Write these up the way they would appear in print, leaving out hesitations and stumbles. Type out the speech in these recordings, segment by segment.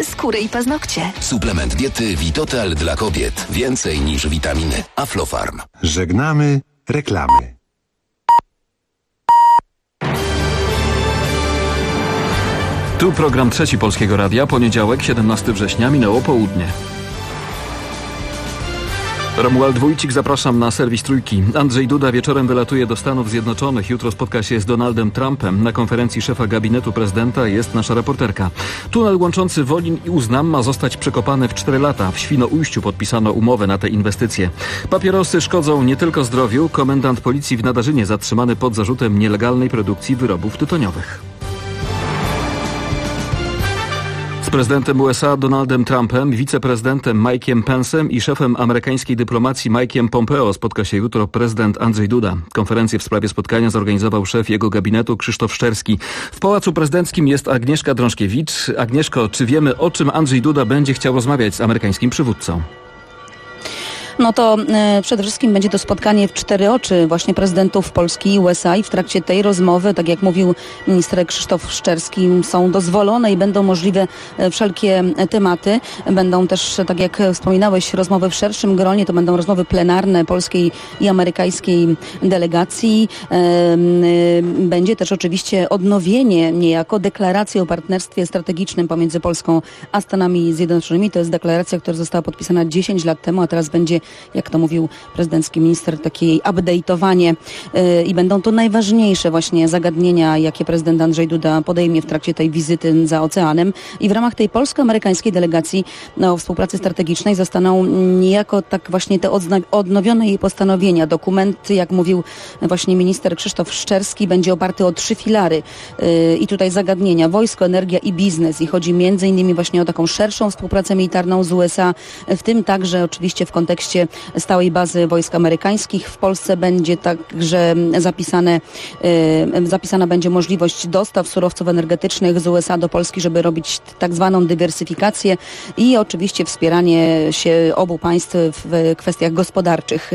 włosy, skórę i paznokcie. Suplement diety Vitotal dla kobiet. Więcej niż witaminy. Aflofarm. Żegnamy reklamy. Tu program Trzeci Polskiego Radia, poniedziałek, 17 września, minęło południe. Romuald Wójcik, zapraszam na serwis Trójki. Andrzej Duda wieczorem wylatuje do Stanów Zjednoczonych. Jutro spotka się z Donaldem Trumpem. Na konferencji szefa gabinetu prezydenta jest nasza reporterka. Tunel łączący Wolin i Uznam ma zostać przekopany w 4 lata. W Świnoujściu podpisano umowę na te inwestycje. Papierosy szkodzą nie tylko zdrowiu. Komendant policji w Nadarzynie zatrzymany pod zarzutem nielegalnej produkcji wyrobów tytoniowych. Z prezydentem USA Donaldem Trumpem, wiceprezydentem Mike'iem Pence'em i szefem amerykańskiej dyplomacji Mike'iem Pompeo spotka się jutro prezydent Andrzej Duda. Konferencję w sprawie spotkania zorganizował szef jego gabinetu Krzysztof Szczerski. W Pałacu Prezydenckim jest Agnieszka Drążkiewicz. Agnieszko, czy wiemy, o czym Andrzej Duda będzie chciał rozmawiać z amerykańskim przywódcą? No to przede wszystkim będzie to spotkanie w 4 oczy właśnie prezydentów Polski i USA i w trakcie tej rozmowy, tak jak mówił minister Krzysztof Szczerski, są dozwolone i będą możliwe wszelkie tematy. Będą też, tak jak wspominałeś, rozmowy w szerszym gronie, to będą rozmowy plenarne polskiej i amerykańskiej delegacji. Będzie też oczywiście odnowienie niejako deklaracji o partnerstwie strategicznym pomiędzy Polską a Stanami Zjednoczonymi. To jest deklaracja, która została podpisana 10 lat temu, a teraz będzie, jak to mówił prezydencki minister, takie jej update'owanie i będą to najważniejsze właśnie zagadnienia, jakie prezydent Andrzej Duda podejmie w trakcie tej wizyty za oceanem. I w ramach tej polsko-amerykańskiej delegacji o współpracy strategicznej zostaną niejako tak właśnie te odnowione jej postanowienia. Dokument, jak mówił właśnie minister Krzysztof Szczerski, będzie oparty o 3 filary i tutaj zagadnienia: wojsko, energia i biznes. I chodzi między innymi właśnie o taką szerszą współpracę militarną z USA, w tym także oczywiście w kontekście stałej bazy wojsk amerykańskich. W Polsce będzie także zapisana będzie możliwość dostaw surowców energetycznych z USA do Polski, żeby robić tak zwaną dywersyfikację i oczywiście wspieranie się obu państw w kwestiach gospodarczych.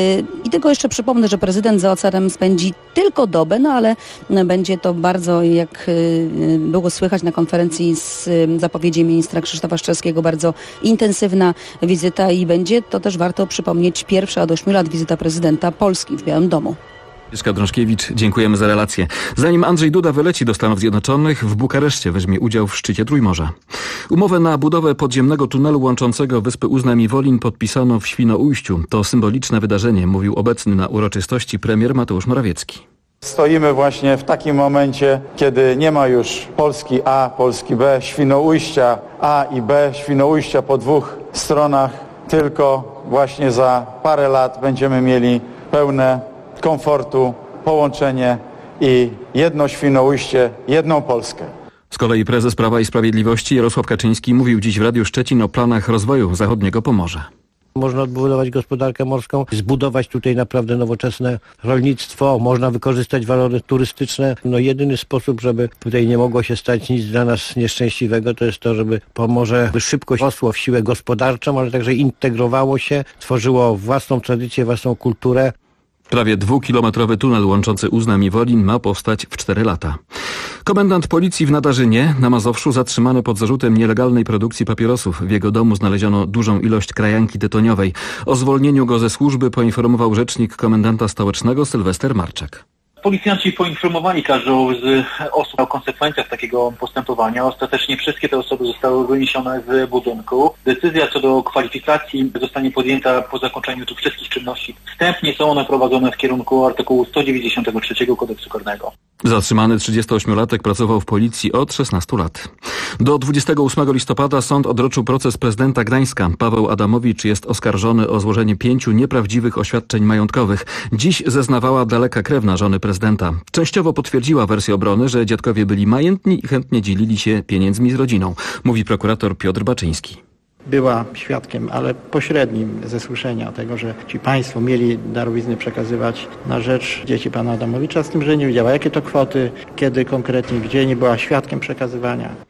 I tylko jeszcze przypomnę, że prezydent za oceanem spędzi tylko dobę, no ale będzie to bardzo, jak było słychać na konferencji z zapowiedzi ministra Krzysztofa Szczerskiego, bardzo intensywna wizyta i będzie to też, warto przypomnieć, pierwsza od 8 lat wizyta prezydenta Polski w Białym Domu. Agnieszka Drążkiewicz, dziękujemy za relację. Zanim Andrzej Duda wyleci do Stanów Zjednoczonych, w Bukareszcie weźmie udział w szczycie Trójmorza. Umowę na budowę podziemnego tunelu łączącego wyspy Uznam i Wolin podpisano w Świnoujściu. To symboliczne wydarzenie, mówił obecny na uroczystości premier Mateusz Morawiecki. Stoimy właśnie w takim momencie, kiedy nie ma już Polski A, Polski B, Świnoujścia A i B, Świnoujścia po 2 stronach, tylko właśnie za parę lat będziemy mieli pełne komfortu, połączenie i jedno Świnoujście, jedną Polskę. Z kolei prezes Prawa i Sprawiedliwości Jarosław Kaczyński mówił dziś w Radiu Szczecin o planach rozwoju zachodniego Pomorza. Można odbudować gospodarkę morską, zbudować tutaj naprawdę nowoczesne rolnictwo, można wykorzystać walory turystyczne. Jedyny sposób, żeby tutaj nie mogło się stać nic dla nas nieszczęśliwego, to jest to, żeby Pomorze szybko rosło w siłę gospodarczą, ale także integrowało się, tworzyło własną tradycję, własną kulturę. Prawie 2-kilometrowy tunel łączący Uznam i Wolin ma powstać w 4 lata. Komendant policji w Nadarzynie na Mazowszu zatrzymany pod zarzutem nielegalnej produkcji papierosów. W jego domu znaleziono dużą ilość krajanki tytoniowej. O zwolnieniu go ze służby poinformował rzecznik komendanta stołecznego Sylwester Marczak. Policjanci poinformowali każdą z osób o konsekwencjach takiego postępowania. Ostatecznie wszystkie te osoby zostały wyniesione z budynku. Decyzja co do kwalifikacji zostanie podjęta po zakończeniu tych wszystkich czynności. Wstępnie są one prowadzone w kierunku artykułu 193 Kodeksu Karnego. Zatrzymany 38-latek pracował w policji od 16 lat. Do 28 listopada sąd odroczył proces prezydenta Gdańska. Paweł Adamowicz jest oskarżony o złożenie 5 nieprawdziwych oświadczeń majątkowych. Dziś zeznawała daleka krewna żony prezydenta. Częściowo potwierdziła wersję obrony, że dziadkowie byli majętni i chętnie dzielili się pieniędzmi z rodziną, mówi prokurator Piotr Baczyński. Była świadkiem, ale pośrednim ze słyszenia tego, że ci państwo mieli darowizny przekazywać na rzecz dzieci pana Adamowicza, z tym, że nie wiedziała, jakie to kwoty, kiedy konkretnie, gdzie, nie była świadkiem przekazywania.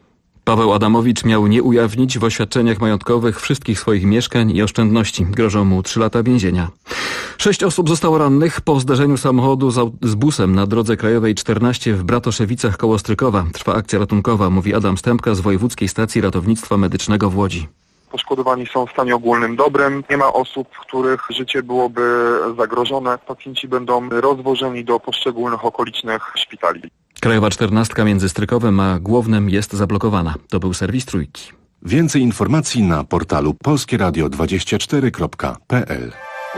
Paweł Adamowicz miał nie ujawnić w oświadczeniach majątkowych wszystkich swoich mieszkań i oszczędności. Grożą mu 3 lata więzienia. 6 osób zostało rannych po zderzeniu samochodu z busem na drodze krajowej 14 w Bratoszewicach koło Strykowa. Trwa akcja ratunkowa, mówi Adam Stępka z Wojewódzkiej Stacji Ratownictwa Medycznego w Łodzi. Poszkodowani są w stanie ogólnym dobrym. Nie ma osób, których życie byłoby zagrożone. Pacjenci będą rozwożeni do poszczególnych okolicznych szpitali. Krajowa 14 między Strykowem a Głownem jest zablokowana. To był serwis Trójki. Więcej informacji na portalu polskieradio24.pl.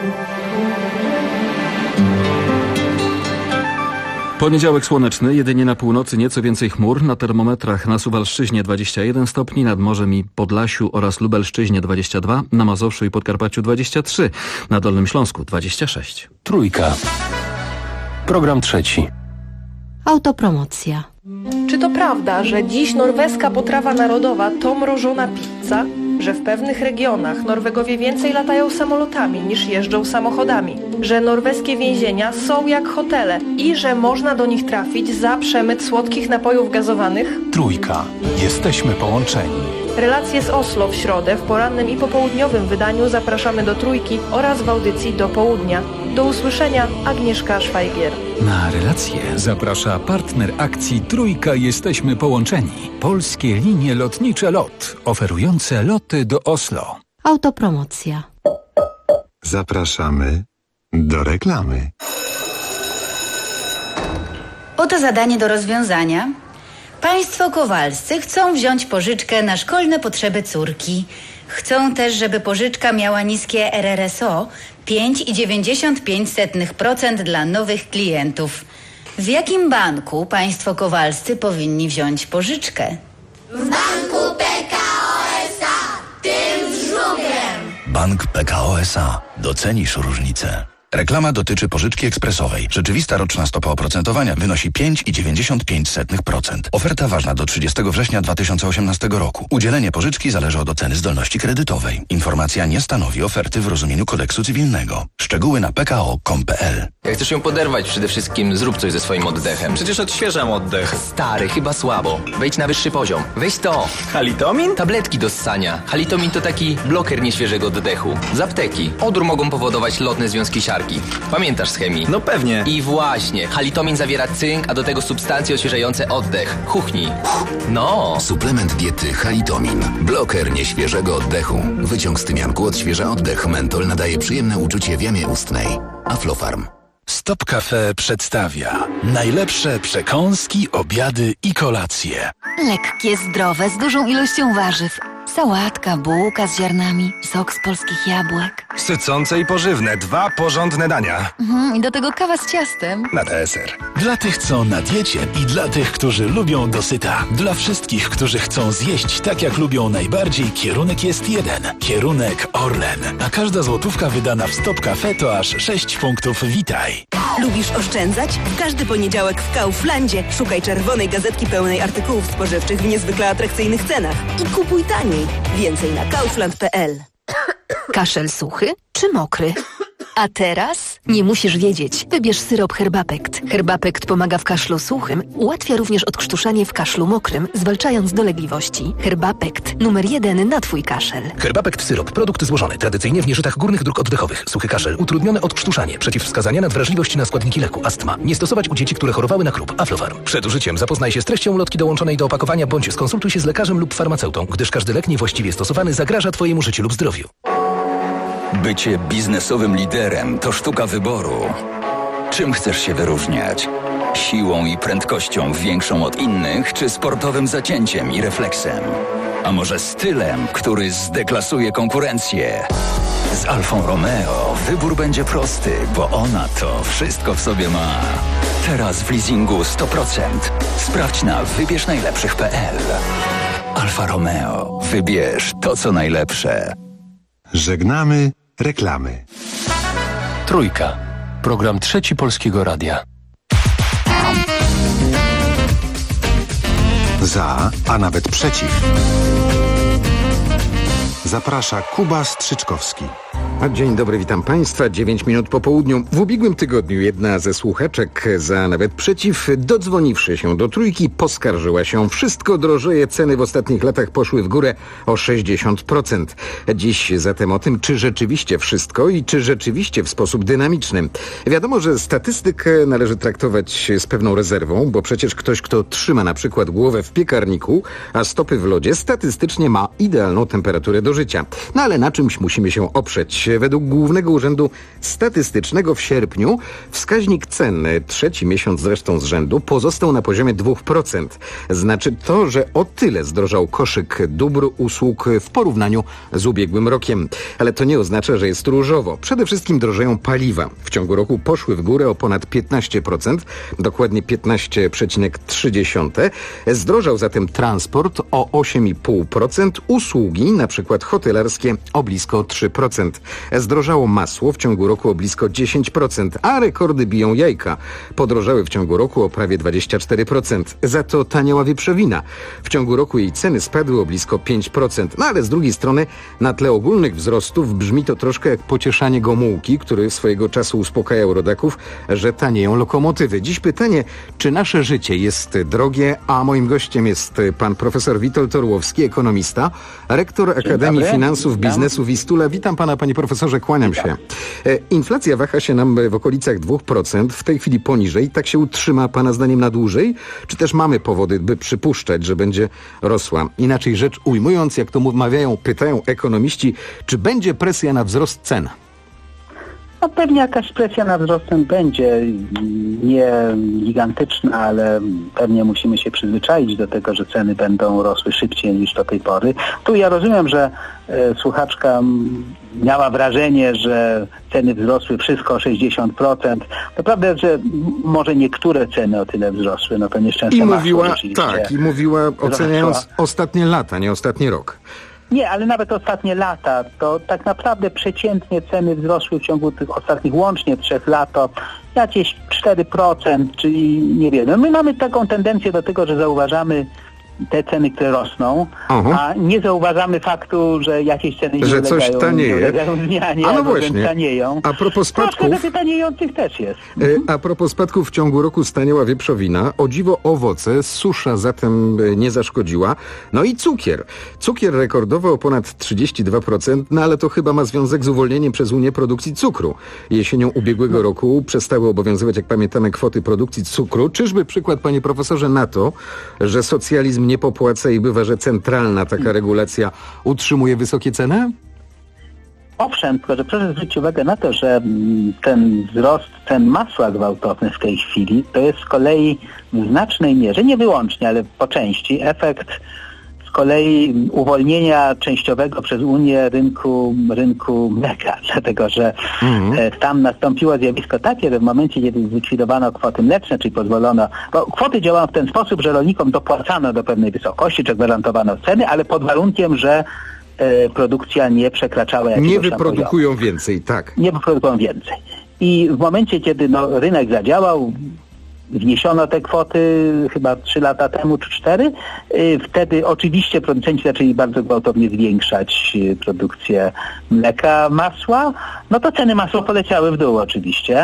Poniedziałek słoneczny, jedynie na północy nieco więcej chmur. Na termometrach na Suwalszczyźnie 21 stopni, nad morzem i Podlasiu oraz Lubelszczyźnie 22, na Mazowszu i Podkarpaciu 23, na Dolnym Śląsku 26. Trójka. Program trzeci. Autopromocja. Czy to prawda, że dziś norweska potrawa narodowa to mrożona pizza? Że w pewnych regionach Norwegowie więcej latają samolotami niż jeżdżą samochodami? Że norweskie więzienia są jak hotele i że można do nich trafić za przemyt słodkich napojów gazowanych? Trójka. Jesteśmy połączeni. Relacje z Oslo w środę w porannym i popołudniowym wydaniu zapraszamy do Trójki oraz w audycji do południa. Do usłyszenia, Agnieszka Szwajgier. Na relacje zaprasza partner akcji Trójka Jesteśmy Połączeni. Polskie linie lotnicze LOT, oferujące loty do Oslo. Autopromocja. Zapraszamy do reklamy. Oto zadanie do rozwiązania. Państwo Kowalscy chcą wziąć pożyczkę na szkolne potrzeby córki. Chcą też, żeby pożyczka miała niskie RRSO 5,95% dla nowych klientów. W jakim banku państwo Kowalscy powinni wziąć pożyczkę? W banku PKO SA, tym z żubrem. Bank PKO SA. Docenisz różnicę. Reklama dotyczy pożyczki ekspresowej. Rzeczywista roczna stopa oprocentowania wynosi 5,95%. Oferta ważna do 30 września 2018 roku. Udzielenie pożyczki zależy od oceny zdolności kredytowej. Informacja nie stanowi oferty w rozumieniu kodeksu cywilnego. Szczegóły na pko.com.pl. Jak chcesz ją poderwać, przede wszystkim zrób coś ze swoim oddechem. Przecież odświeżam oddech. Stary, chyba słabo. Wejdź na wyższy poziom. Weź to. Halitomin? Tabletki do ssania. Halitomin to taki bloker nieświeżego oddechu. Z apteki. Odór mogą powodować lotne związki siarki. Pamiętasz z chemii? No pewnie. I właśnie, halitomin zawiera cynk, a do tego substancje odświeżające oddech. Chuchnij. No. Suplement diety Halitomin. Bloker nieświeżego oddechu. Wyciąg z tymianku odświeża oddech. Mentol nadaje przyjemne uczucie w jamie ustnej. Aflofarm. Stop Cafe przedstawia najlepsze przekąski, obiady i kolacje. Lekkie, zdrowe, z dużą ilością warzyw. Sałatka, bułka z ziarnami, sok z polskich jabłek. Sycące i pożywne, 2 porządne dania. I do tego kawa z ciastem. Na deser. Dla tych, co na diecie i dla tych, którzy lubią dosyta. Dla wszystkich, którzy chcą zjeść tak, jak lubią najbardziej, kierunek jest jeden. Kierunek Orlen. A każda złotówka wydana w Stop Cafe to aż 6 punktów Witaj. Lubisz oszczędzać? W każdy poniedziałek w Kauflandzie szukaj czerwonej gazetki pełnej artykułów spożywczych w niezwykle atrakcyjnych cenach. I kupuj taniej. Więcej na kaufland.pl. Kaszel suchy czy mokry? A teraz nie musisz wiedzieć. Wybierz syrop Herbapekt. Herbapekt pomaga w kaszlu suchym, ułatwia również odkrztuszanie w kaszlu mokrym, zwalczając dolegliwości. Herbapekt. Numer 1 na Twój kaszel. Herbapekt syrop. Produkt złożony. Tradycyjnie w nieżytach górnych dróg oddechowych. Suchy kaszel. Utrudnione odkrztuszanie. Przeciwwskazania na wrażliwość na składniki leku. Astma. Nie stosować u dzieci, które chorowały na KRUP. Aflofarm. Przed użyciem zapoznaj się z treścią ulotki dołączonej do opakowania bądź skonsultuj się z lekarzem lub farmaceutą, gdyż każdy lek niewłaściwie stosowany zagraża Twojemu życiu lub zdrowiu. Bycie biznesowym liderem to sztuka wyboru. Czym chcesz się wyróżniać? Siłą i prędkością większą od innych, czy sportowym zacięciem i refleksem? A może stylem, który zdeklasuje konkurencję? Z Alfą Romeo wybór będzie prosty, bo ona to wszystko w sobie ma. Teraz w leasingu 100%. Sprawdź na wybierznajlepszych.pl. Alfa Romeo. Wybierz to, co najlepsze. Żegnamy reklamy. Trójka. Program trzeci Polskiego Radia. Za, a nawet przeciw. Zaprasza Kuba Strzyczkowski. Dzień dobry, witam Państwa. 9 minut po południu. W ubiegłym tygodniu jedna ze słuchaczek za nawet przeciw, dodzwoniwszy się do Trójki, poskarżyła się: wszystko drożeje, ceny w ostatnich latach poszły w górę o 60%. Dziś zatem o tym, czy rzeczywiście wszystko i czy rzeczywiście w sposób dynamiczny. Wiadomo, że statystykę należy traktować z pewną rezerwą, bo przecież ktoś, kto trzyma na przykład głowę w piekarniku, a stopy w lodzie, statystycznie ma idealną temperaturę do życia. No ale na czymś musimy się oprzeć. Według Głównego Urzędu Statystycznego w sierpniu wskaźnik cen, trzeci miesiąc zresztą z rzędu, pozostał na poziomie 2%. Znaczy to, że o tyle zdrożał koszyk dóbr, usług w porównaniu z ubiegłym rokiem. Ale to nie oznacza, że jest różowo. Przede wszystkim drożeją paliwa. W ciągu roku poszły w górę o ponad 15%, dokładnie 15,3%. Zdrożał zatem transport o 8,5%, usługi, na przykład hotelarskie, o blisko 3%. Zdrożało masło w ciągu roku o blisko 10%, a rekordy biją jajka. Podrożały w ciągu roku o prawie 24%. Za to taniała wieprzowina. W ciągu roku jej ceny spadły o blisko 5%. No ale z drugiej strony na tle ogólnych wzrostów brzmi to troszkę jak pocieszanie Gomułki, który swojego czasu uspokajał rodaków, że tanieją lokomotywy. Dziś pytanie, czy nasze życie jest drogie, a moim gościem jest pan profesor Witold Orłowski, ekonomista, rektor Akademii Finansów Biznesu Wistula. Witam pana, panie profesorze, kłaniam się. Inflacja waha się nam w okolicach 2%, w tej chwili poniżej. Tak się utrzyma pana zdaniem na dłużej? Czy też mamy powody, by przypuszczać, że będzie rosła? Inaczej rzecz ujmując, jak to pytają ekonomiści, czy będzie presja na wzrost cen? No pewnie jakaś presja nad wzrostem będzie, nie gigantyczna, ale pewnie musimy się przyzwyczaić do tego, że ceny będą rosły szybciej niż do tej pory. Tu ja rozumiem, że słuchaczka miała wrażenie, że ceny wzrosły wszystko o 60%. To prawda, że może niektóre ceny o tyle wzrosły, no to nieszczęście I mówiła oceniając ostatnie lata, nie ostatni rok. Nie, ale nawet ostatnie lata, to tak naprawdę przeciętnie ceny wzrosły w ciągu tych ostatnich łącznie 3 lat o jakieś 4%, czyli niewiele. My mamy taką tendencję do tego, że zauważamy te ceny, które rosną, a nie zauważamy faktu, że jakieś ceny nie ulegają zmianie, a no właśnie, tanieją. A propos spadków, troszkę taniejących też jest. A propos spadków, w ciągu roku staniała wieprzowina, o dziwo owoce, susza zatem nie zaszkodziła. No i cukier. Cukier rekordowo o ponad 32%, no ale to chyba ma związek z uwolnieniem przez Unię produkcji cukru. Jesienią ubiegłego roku przestały obowiązywać, jak pamiętamy, kwoty produkcji cukru. Czyżby przykład, panie profesorze, na to, że socjalizm nie popłaca i bywa, że centralna taka regulacja utrzymuje wysokie ceny? Owszem, tylko że proszę zwrócić uwagę na to, że ten wzrost cen masła gwałtowny w tej chwili to jest z kolei w znacznej mierze, nie wyłącznie, ale po części efekt z kolei uwolnienia częściowego przez Unię rynku mleka, dlatego że tam nastąpiło zjawisko takie, że w momencie, kiedy zlikwidowano kwoty mleczne, czyli pozwolono, bo kwoty działają w ten sposób, że rolnikom dopłacano do pewnej wysokości, czy gwarantowano ceny, ale pod warunkiem, że produkcja nie przekraczała jakiegoś tam wyprodukują poziomu. więcej, tak. Nie wyprodukują więcej. I w momencie, kiedy rynek zadziałał, wniesiono te kwoty chyba 3 lata temu czy 4. Wtedy oczywiście producenci zaczęli bardzo gwałtownie zwiększać produkcję mleka, masła. No to ceny masła poleciały w dół oczywiście.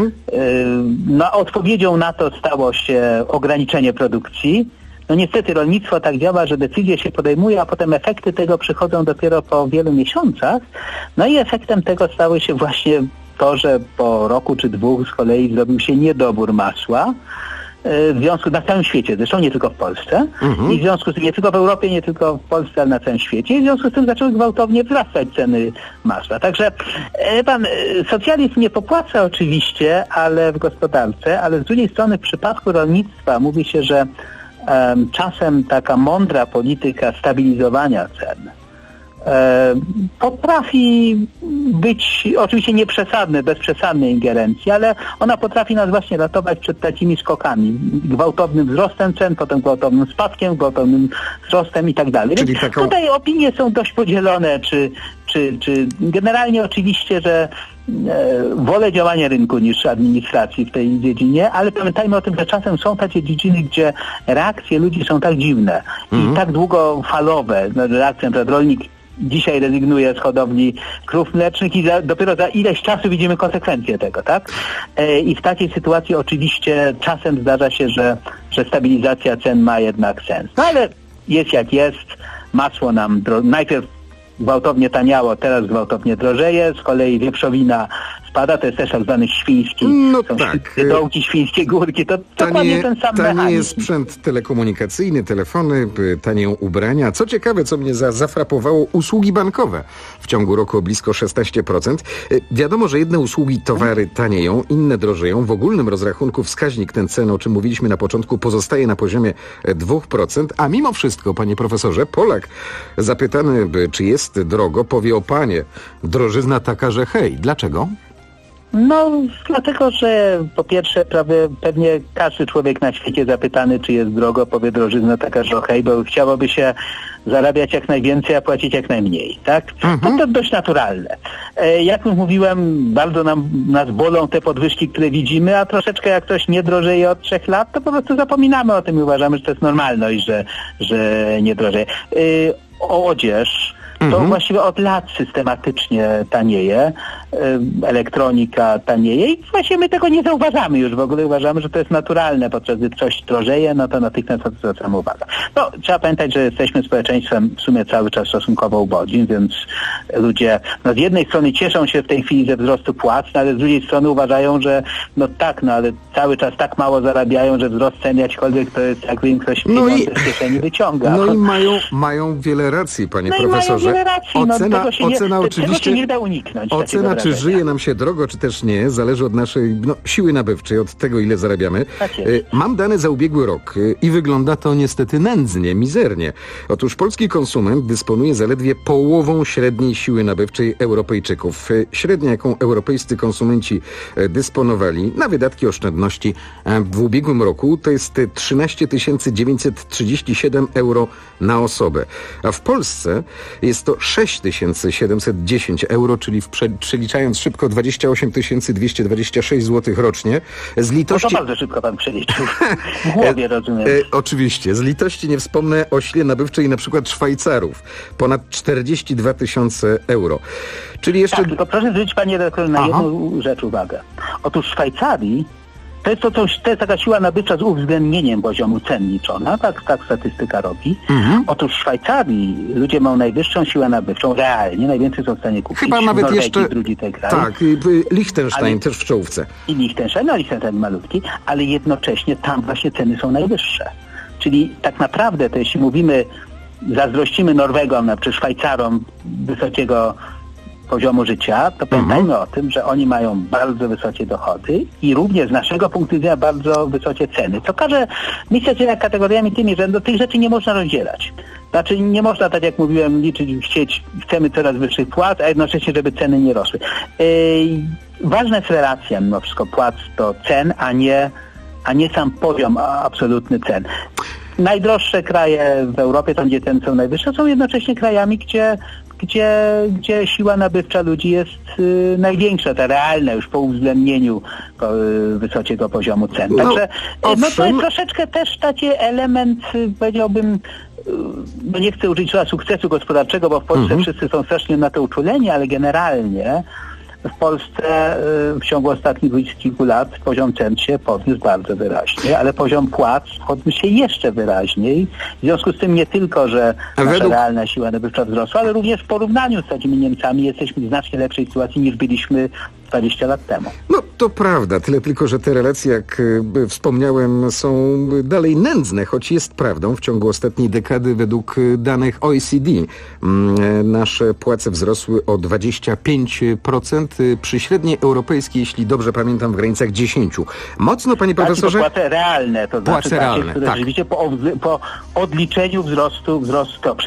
No odpowiedzią na to stało się ograniczenie produkcji. No niestety rolnictwo tak działa, że decyzje się podejmuje, a potem efekty tego przychodzą dopiero po wielu miesiącach. No i efektem tego stało się właśnie to, że po roku czy 2 z kolei zrobił się niedobór masła w związku na całym świecie, zresztą nie tylko w Polsce. I w związku z tym nie tylko w Europie, nie tylko w Polsce, ale na całym świecie. I w związku z tym zaczęły gwałtownie wzrastać ceny masła. Także pan socjalizm nie popłaca oczywiście, ale w gospodarce, ale z drugiej strony w przypadku rolnictwa mówi się, że czasem taka mądra polityka stabilizowania cen potrafi być oczywiście nieprzesadne, bez przesadnej ingerencji, ale ona potrafi nas właśnie ratować przed takimi skokami. Gwałtownym wzrostem cen, potem gwałtownym spadkiem, gwałtownym wzrostem i tak dalej. Więc tutaj opinie są dość podzielone, czy generalnie oczywiście, że wolę działania rynku niż administracji w tej dziedzinie, ale pamiętajmy o tym, że czasem są takie dziedziny, gdzie reakcje ludzi są tak dziwne i tak długofalowe. Reakcja na przykład rolnik dzisiaj rezygnuje z hodowli krów mlecznych i dopiero za ileś czasu widzimy konsekwencje tego, tak? I w takiej sytuacji oczywiście czasem zdarza się, że stabilizacja cen ma jednak sens. No ale jest jak jest, masło nam najpierw gwałtownie taniało, teraz gwałtownie drożeje, z kolei wieprzowina spada, to jest też tak zwany świński, są dołki, świńskie górki, to dokładnie ten sam mechanizm. Tanieje sprzęt telekomunikacyjny, telefony, tanieją ubrania. Co ciekawe, co mnie zafrapowało, usługi bankowe w ciągu roku o blisko 16%. Wiadomo, że jedne usługi, towary tanieją, inne drożeją. W ogólnym rozrachunku wskaźnik ten cen, o czym mówiliśmy na początku, pozostaje na poziomie 2%, a mimo wszystko, panie profesorze, Polak zapytany, czy jest drogo, powie: o panie, drożyzna taka, że hej. Dlaczego? No, dlatego, że po pierwsze pewnie każdy człowiek na świecie zapytany, czy jest drogo, powie drożyzna taka, że okej, bo chciałoby się zarabiać jak najwięcej, a płacić jak najmniej, tak? To dość naturalne. Jak już mówiłem, bardzo nas bolą te podwyżki, które widzimy, a troszeczkę jak ktoś nie drożeje od 3 lat, to po prostu zapominamy o tym i uważamy, że to jest normalność, że nie drożeje. Odzież to właściwie od lat systematycznie tanieje, elektronika tanieje i właśnie my tego nie zauważamy już. W ogóle uważamy, że to jest naturalne, podczas gdy coś drożeje, no to natychmiast zwracamy uwagę. No, trzeba pamiętać, że jesteśmy społeczeństwem w sumie cały czas stosunkowo ubogim, więc ludzie z jednej strony cieszą się w tej chwili ze wzrostu płac, ale z drugiej strony uważają, że ale cały czas tak mało zarabiają, że wzrost cen jakikolwiek to jest, jakby im ktoś pieniądze z kieszeni wyciąga. No i mają wiele racji, panie profesorze. Ocena oczywiście, tego się nie da uniknąć. Ocena, czy żyje nam się drogo, czy też nie, zależy od naszej siły nabywczej, od tego, ile zarabiamy. Tak jest. Mam dane za ubiegły rok i wygląda to niestety nędznie, mizernie. Otóż polski konsument dysponuje zaledwie połową średniej siły nabywczej Europejczyków. Średnia, jaką europejscy konsumenci dysponowali na wydatki oszczędności w ubiegłym roku, to jest 13 937 euro na osobę. A w Polsce jest to 6710 euro, czyli przeliczając szybko 28 226 zł rocznie. Z litości... No to bardzo szybko pan przeliczył. W głowie, rozumiem. Oczywiście. Z litości nie wspomnę o sile nabywczej na przykład Szwajcarów. Ponad 42 000 euro. Czyli jeszcze... Tak, tylko proszę zwrócić, panie redaktorze, na jedną rzecz uwagę. Otóż w Szwajcarii to jest taka siła nabywcza z uwzględnieniem poziomu cen liczona, tak statystyka robi. Otóż w Szwajcarii ludzie mają najwyższą siłę nabywczą, realnie, najwięcej są w stanie kupić. Chyba nawet Norwegii, jeszcze... drugi tej kraj. Tak, Liechtenstein też w czołówce. I Liechtenstein malutki, ale jednocześnie tam właśnie ceny są najwyższe. Czyli tak naprawdę, to jeśli mówimy, zazdrościmy Norwegom, czy Szwajcarom wysokiego poziomu życia, to pamiętajmy o tym, że oni mają bardzo wysokie dochody i również z naszego punktu widzenia bardzo wysokie ceny. Co każe myśleć jednak kategoriami tymi, że tych rzeczy nie można rozdzielać. Znaczy nie można, tak jak mówiłem, chcemy coraz wyższych płac, a jednocześnie, żeby ceny nie rosły. Ważna jest relacja mimo wszystko płac do cen, a nie sam poziom absolutny cen. Najdroższe kraje w Europie, tam gdzie ceny są najwyższe, są jednocześnie krajami, gdzie siła nabywcza ludzi jest największa, ta realna już po uwzględnieniu wysokiego poziomu cen. Także to jest troszeczkę też taki element, powiedziałbym, nie chcę użyć słowa sukcesu gospodarczego, bo w Polsce wszyscy są strasznie na to uczuleni, ale generalnie w Polsce w ciągu ostatnich 20 kilku lat poziom cen się podniósł bardzo wyraźnie, ale poziom płac podniósł się jeszcze wyraźniej. W związku z tym nie tylko, że nasza realna siła nabywcza wzrosła, ale również w porównaniu z takimi Niemcami jesteśmy w znacznie lepszej sytuacji niż byliśmy 20 lat temu. No to prawda, tyle tylko, że te relacje, jak wspomniałem, są dalej nędzne, choć jest prawdą. W ciągu ostatniej dekady według danych OECD nasze płace wzrosły o 25%, przy średniej europejskiej, jeśli dobrze pamiętam, w granicach 10%. Mocno, panie profesorze... To płace realne, to znaczy płace realne, które rzeczywiście po odliczeniu wzrostu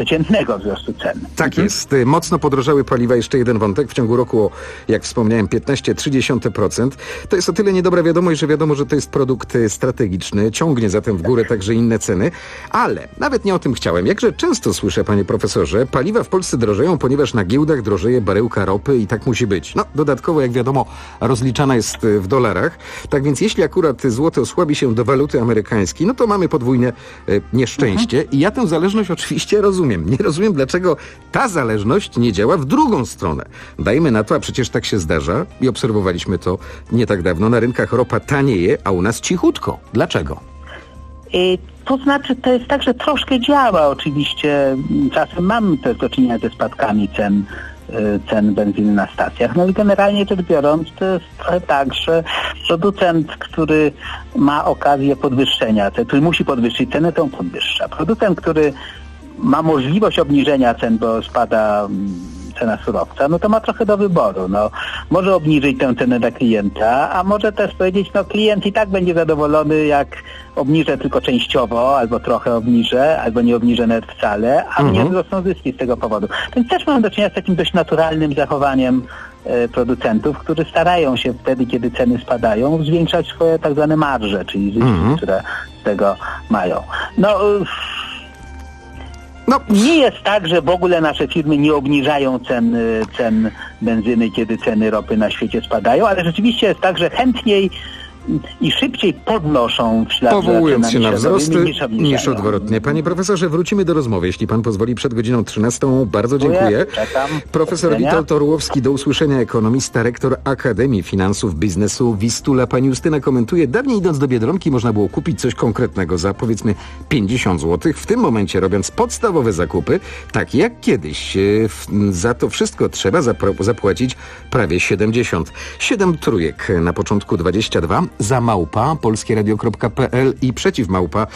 przeciętnego wzrostu cen. Tak jest. Mocno podrożały paliwa. Jeszcze jeden wątek. W ciągu roku, jak wspomniałem, 15 19,3%. To jest o tyle niedobra wiadomość, że wiadomo, że to jest produkt strategiczny, ciągnie zatem w górę także inne ceny, ale nawet nie o tym chciałem. Jakże często słyszę, panie profesorze, paliwa w Polsce drożeją, ponieważ na giełdach drożeje baryłka ropy i tak musi być. No, dodatkowo, jak wiadomo, rozliczana jest w dolarach. Tak więc jeśli akurat złoto osłabi się do waluty amerykańskiej, no to mamy podwójne nieszczęście. I ja tę zależność oczywiście rozumiem. Nie rozumiem, dlaczego ta zależność nie działa w drugą stronę. Dajmy na to, a przecież tak się zdarza i obserwowaliśmy to nie tak dawno. Na rynkach ropa tanieje, a u nas cichutko. Dlaczego? To znaczy, to jest tak, że troszkę działa oczywiście. Czasem mamy też do czynienia ze spadkami cen benzyny na stacjach. No i generalnie rzecz biorąc, to jest trochę tak, że producent, który ma okazję podwyższenia, który musi podwyższyć cenę, to on podwyższa. Producent, który ma możliwość obniżenia cen, bo spada cena surowca, no to ma trochę do wyboru. No, może obniżyć tę cenę dla klienta, a może też powiedzieć, no klient i tak będzie zadowolony, jak obniżę tylko częściowo, albo trochę obniżę, albo nie obniżę nawet wcale, a mnie wzrosną zyski z tego powodu. Więc też mamy do czynienia z takim dość naturalnym zachowaniem producentów, którzy starają się wtedy, kiedy ceny spadają, zwiększać swoje tak zwane marże, czyli zyski, które z tego mają. Nie jest tak, że w ogóle nasze firmy nie obniżają cen benzyny, kiedy ceny ropy na świecie spadają, ale rzeczywiście jest tak, że chętniej i szybciej podnoszą w ślad powołując się na wzrosty niż odwrotnie. Panie profesorze, wrócimy do rozmowy, jeśli pan pozwoli, przed godziną 13. Bardzo dziękuję. Profesor Witold Orłowski, do usłyszenia, ekonomista, rektor Akademii Finansów Biznesu Wistula. Pani Justyna komentuje, dawniej idąc do Biedronki można było kupić coś konkretnego za powiedzmy 50 zł. W tym momencie, robiąc podstawowe zakupy, takie jak kiedyś, za to wszystko trzeba zapłacić prawie 70. 7 trójek na początku 22. Za małpa polskieradio.pl i przeciw małpa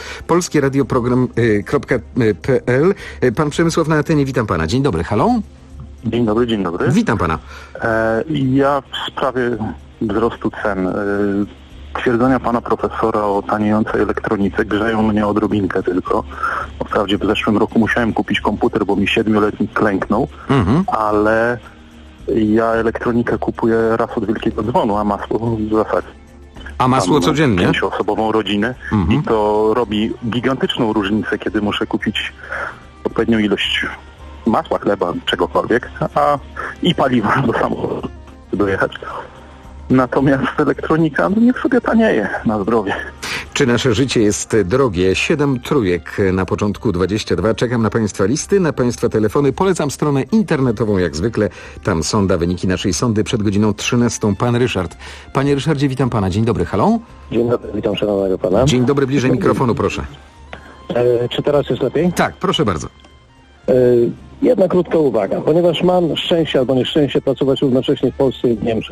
polskieradio.pl. Pan Przemysław na antenie, witam pana. Dzień dobry, halo? Dzień dobry, dzień dobry. Witam pana. Ja w sprawie wzrostu cen, twierdzenia pana profesora o taniejącej elektronice grzeją mnie odrobinkę tylko. Wprawdzie w zeszłym roku musiałem kupić komputer, bo mi 7-letni klęknął, ale ja elektronikę kupuję raz od Wielkiego Dzwonu, a masło w zasadzie. A masło codziennie? 5-osobową rodzinę i to robi gigantyczną różnicę, kiedy muszę kupić odpowiednią ilość masła, chleba, czegokolwiek, i paliwa do samochodu dojechać. Natomiast elektronika niech sobie tanieje na zdrowie. Czy nasze życie jest drogie? 7 trójek na początku 22. Czekam na państwa listy, na państwa telefony. Polecam stronę internetową jak zwykle. Tam sonda, wyniki naszej sondy przed godziną 13. Pan Ryszard. Panie Ryszardzie, witam pana. Dzień dobry, halo? Dzień dobry, witam szanownego pana. Dzień dobry, bliżej mikrofonu, proszę. Czy teraz jest lepiej? Tak, proszę bardzo. Jedna krótka uwaga. Ponieważ mam szczęście albo nieszczęście pracować równocześnie w Polsce i w Niemczech.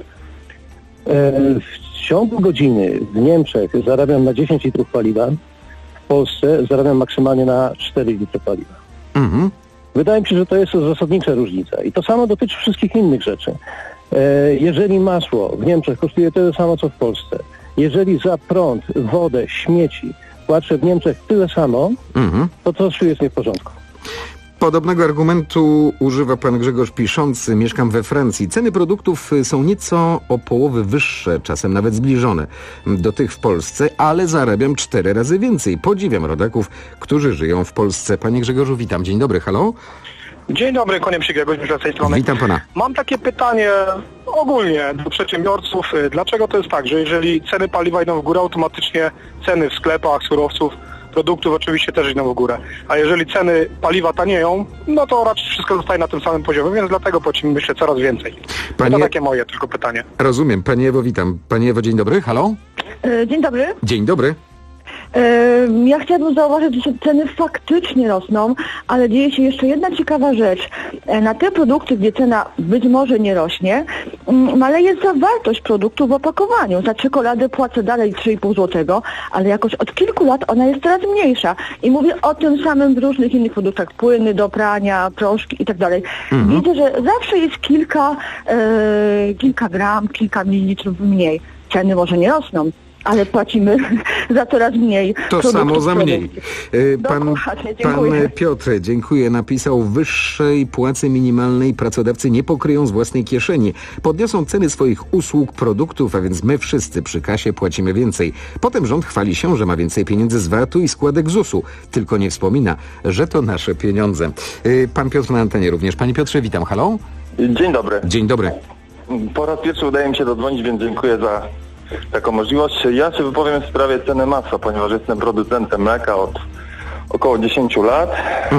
W ciągu godziny w Niemczech zarabiam na 10 litrów paliwa, w Polsce zarabiam maksymalnie na 4 litry paliwa. Wydaje mi się, że to jest zasadnicza różnica. I to samo dotyczy wszystkich innych rzeczy. Jeżeli masło w Niemczech kosztuje tyle samo, co w Polsce, jeżeli za prąd, wodę, śmieci płacę w Niemczech tyle samo, to coś jest nie w porządku. Podobnego argumentu używa pan Grzegorz piszący. Mieszkam we Francji. Ceny produktów są nieco o połowę wyższe, czasem nawet zbliżone do tych w Polsce, ale zarabiam 4 razy więcej. Podziwiam rodaków, którzy żyją w Polsce. Panie Grzegorzu, witam. Dzień dobry, halo? Dzień dobry, kłaniam się Grzegorz z tej strony. Witam pana. Mam takie pytanie ogólnie do przedsiębiorców. Dlaczego to jest tak, że jeżeli ceny paliwa idą w górę, automatycznie ceny w sklepach, surowców, produktów oczywiście też idą w górę. A jeżeli ceny paliwa tanieją, no to raczej wszystko zostaje na tym samym poziomie, więc dlatego płacimy, myślę, coraz więcej. To takie moje tylko pytanie. Rozumiem. Pani Ewo, witam. Pani Ewo, dzień dobry. Halo? Dzień dobry. Dzień dobry. Ja chciałabym zauważyć, że ceny faktycznie rosną, ale dzieje się jeszcze jedna ciekawa rzecz. Na te produkty, gdzie cena być może nie rośnie, maleje zawartość produktu w opakowaniu. Za czekoladę płacę dalej 3,5 zł, ale jakoś od kilku lat ona jest coraz mniejsza. I mówię o tym samym w różnych innych produktach. Płyny do prania, proszki i tak dalej. Widzę, że zawsze jest kilka gram, kilka mililitrów mniej. Ceny może nie rosną, ale płacimy za coraz mniej. To samo za mniej. Pan dziękuję. Piotr, dziękuję, napisał: wyższej płacy minimalnej pracodawcy nie pokryją z własnej kieszeni. Podniosą ceny swoich usług, produktów, a więc my wszyscy przy kasie płacimy więcej. Potem rząd chwali się, że ma więcej pieniędzy z VAT-u i składek ZUS-u. Tylko nie wspomina, że to nasze pieniądze. Pan Piotr na antenie również. Panie Piotrze, witam. Halo? Dzień dobry. Dzień dobry. Po raz pierwszy udaje mi się dodzwonić, więc dziękuję za taką możliwość. Ja się wypowiem w sprawie ceny masła, ponieważ jestem producentem mleka od około 10 lat.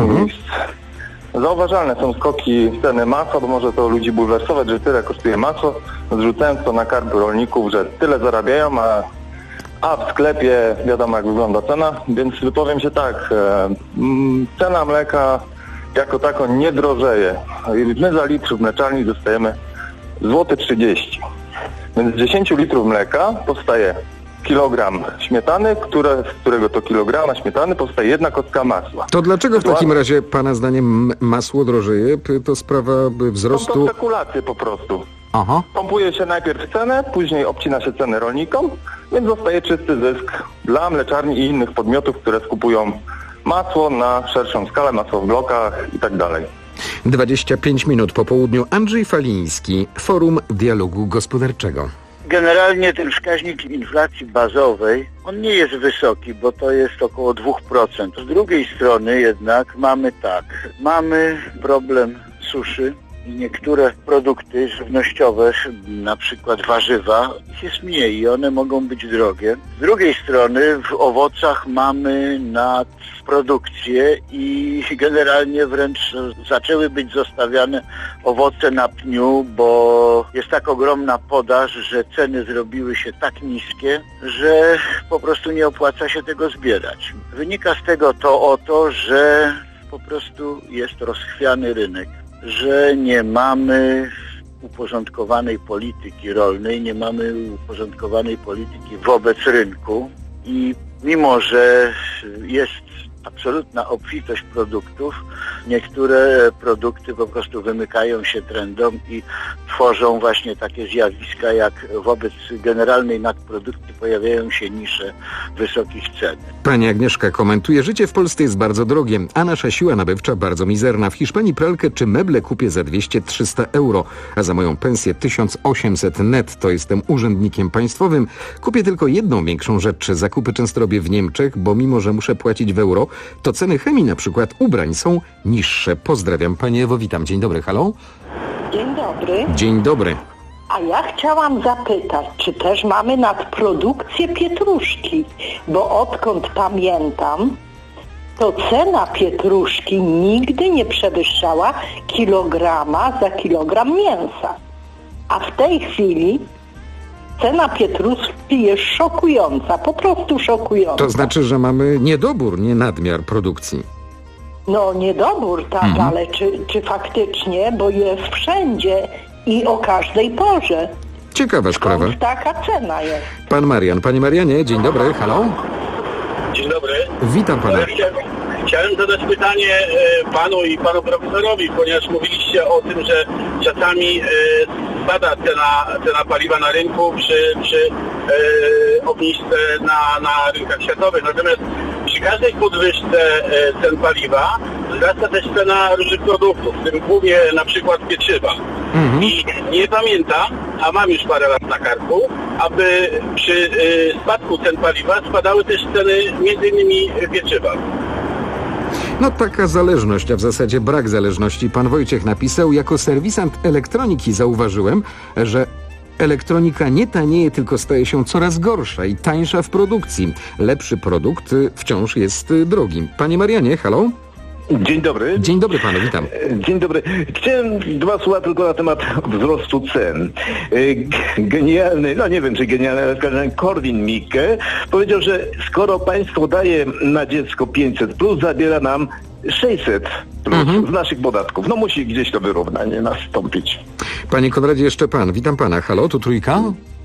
Zauważalne są skoki ceny masła, bo może to ludzi bulwersować, że tyle kosztuje masło. Zrzucając to na karb rolników, że tyle zarabiają, a w sklepie wiadomo jak wygląda cena, więc wypowiem się tak. Cena mleka jako tako nie drożeje. My za litr w mleczarni dostajemy złoty 30. Więc z 10 litrów mleka powstaje kilogram śmietany, z którego to kilograma śmietany powstaje 1 kostka masła. To dlaczego w takim razie pana zdaniem masło drożeje? To sprawa wzrostu... Są to spekulacje po prostu. Aha. Pompuje się najpierw cenę, później obcina się ceny rolnikom, więc zostaje czysty zysk dla mleczarni i innych podmiotów, które skupują masło na szerszą skalę, masło w blokach i tak dalej. 25 minut po południu. Andrzej Faliński, Forum Dialogu Gospodarczego. Generalnie ten wskaźnik inflacji bazowej, on nie jest wysoki, bo to jest około 2%. Z drugiej strony jednak mamy problem suszy i niektóre produkty żywnościowe, na przykład warzywa, ich jest mniej i one mogą być drogie. Z drugiej strony w owocach mamy nadprodukcję i generalnie wręcz zaczęły być zostawiane owoce na pniu, bo jest tak ogromna podaż, że ceny zrobiły się tak niskie, że po prostu nie opłaca się tego zbierać. Wynika z tego to, że po prostu jest rozchwiany rynek, że nie mamy uporządkowanej polityki rolnej, nie mamy uporządkowanej polityki wobec rynku i mimo, że jest absolutna obfitość produktów, niektóre produkty po prostu wymykają się trendom i tworzą właśnie takie zjawiska, jak wobec generalnej nadprodukcji pojawiają się nisze wysokich cen. Pani Agnieszka komentuje: życie w Polsce jest bardzo drogie, a nasza siła nabywcza bardzo mizerna. W Hiszpanii pralkę czy meble kupię za 200-300 euro, a za moją pensję 1800 netto. Jestem urzędnikiem państwowym. Kupię tylko jedną większą rzecz. Zakupy często robię w Niemczech, bo mimo, że muszę płacić w euro, to ceny chemii, na przykład ubrań, są niższe. Pozdrawiam. Pani Ewo, witam. Dzień dobry. Halo? Dzień dobry. Dzień dobry. A ja chciałam zapytać, czy też mamy nadprodukcję pietruszki, bo odkąd pamiętam, to cena pietruszki nigdy nie przewyższała kilograma za kilogram mięsa. A w tej chwili cena pietruszki jest szokująca, po prostu szokująca. To znaczy, że mamy niedobór, nie nadmiar produkcji. No niedobór, tak, ale czy faktycznie, bo jest wszędzie i o każdej porze. Ciekawa sprawa. Skąd taka cena jest? Pan Marian. Panie Marianie, dzień dobry. Halo? Dzień dobry. Witam pana. Chciałem zadać pytanie panu i panu profesorowi, ponieważ mówiliście o tym, że czasami spada cena paliwa na rynku przy obniżce na rynkach światowych. Natomiast przy każdej podwyżce cen paliwa wzrasta też cena różnych produktów, w tym głównie na przykład pieczywa. I nie pamiętam, a mam już parę lat na karku, aby przy spadku cen paliwa spadały też ceny m.in. pieczywa. No taka zależność, a w zasadzie brak zależności. Pan Wojciech napisał: jako serwisant elektroniki zauważyłem, że elektronika nie tanieje, tylko staje się coraz gorsza i tańsza w produkcji. Lepszy produkt wciąż jest drogi. Panie Marianie, halo? Dzień dobry. Dzień dobry panu, witam. Dzień dobry. Chciałem 2 słowa tylko na temat wzrostu cen. Genialny, no nie wiem czy genialny, ale w każdym razie Korwin-Mikke powiedział, że skoro państwo daje na dziecko 500+, zabiera nam 600 z naszych podatków. No musi gdzieś to wyrównanie nastąpić. Panie Konradzie, jeszcze pan. Witam pana. Halo, tu Trójka?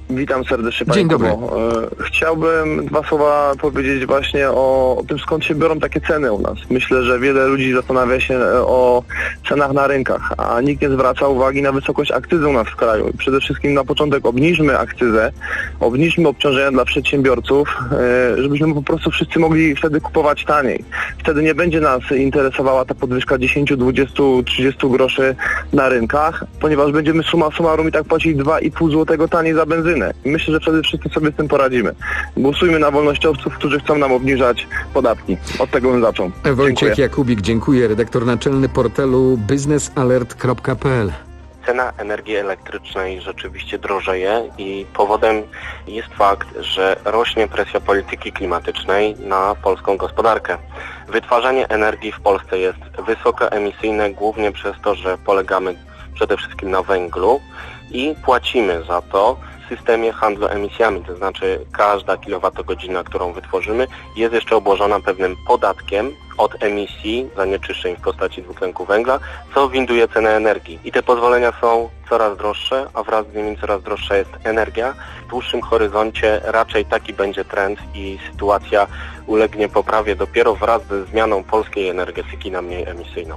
Witam serdecznie Dzień Panie dobry. Kubo. Chciałbym 2 słowa powiedzieć właśnie o tym, skąd się biorą takie ceny u nas. Myślę, że wiele ludzi zastanawia się o cenach na rynkach, a nikt nie zwraca uwagi na wysokość akcyzy u nas w kraju. I przede wszystkim na początek obniżmy akcyzę, obniżmy obciążenia dla przedsiębiorców, żebyśmy po prostu wszyscy mogli wtedy kupować taniej. Wtedy nie będzie nas interesowała ta podwyżka 10, 20, 30 groszy na rynkach, ponieważ będziemy summa summarum i tak płacić 2,5 zł taniej za benzynę. I myślę, że wtedy wszyscy sobie z tym poradzimy. Głosujmy na wolnościowców, którzy chcą nam obniżać podatki. Od tego bym zaczął. Wojciech Dziękuję. Jakubik, dziękuję. Redaktor naczelny portalu biznesalert.pl. Cena energii elektrycznej rzeczywiście drożeje i powodem jest fakt, że rośnie presja polityki klimatycznej na polską gospodarkę. Wytwarzanie energii w Polsce jest wysokoemisyjne głównie przez to, że polegamy przede wszystkim na węglu i płacimy za to w systemie handlu emisjami, to znaczy każda kilowatogodzina, którą wytworzymy, jest jeszcze obłożona pewnym podatkiem od emisji zanieczyszczeń w postaci dwutlenku węgla, co winduje cenę energii. I te pozwolenia są coraz droższe, a wraz z nimi coraz droższa jest energia. W dłuższym horyzoncie raczej taki będzie trend i sytuacja ulegnie poprawie dopiero wraz ze zmianą polskiej energetyki na mniej emisyjną.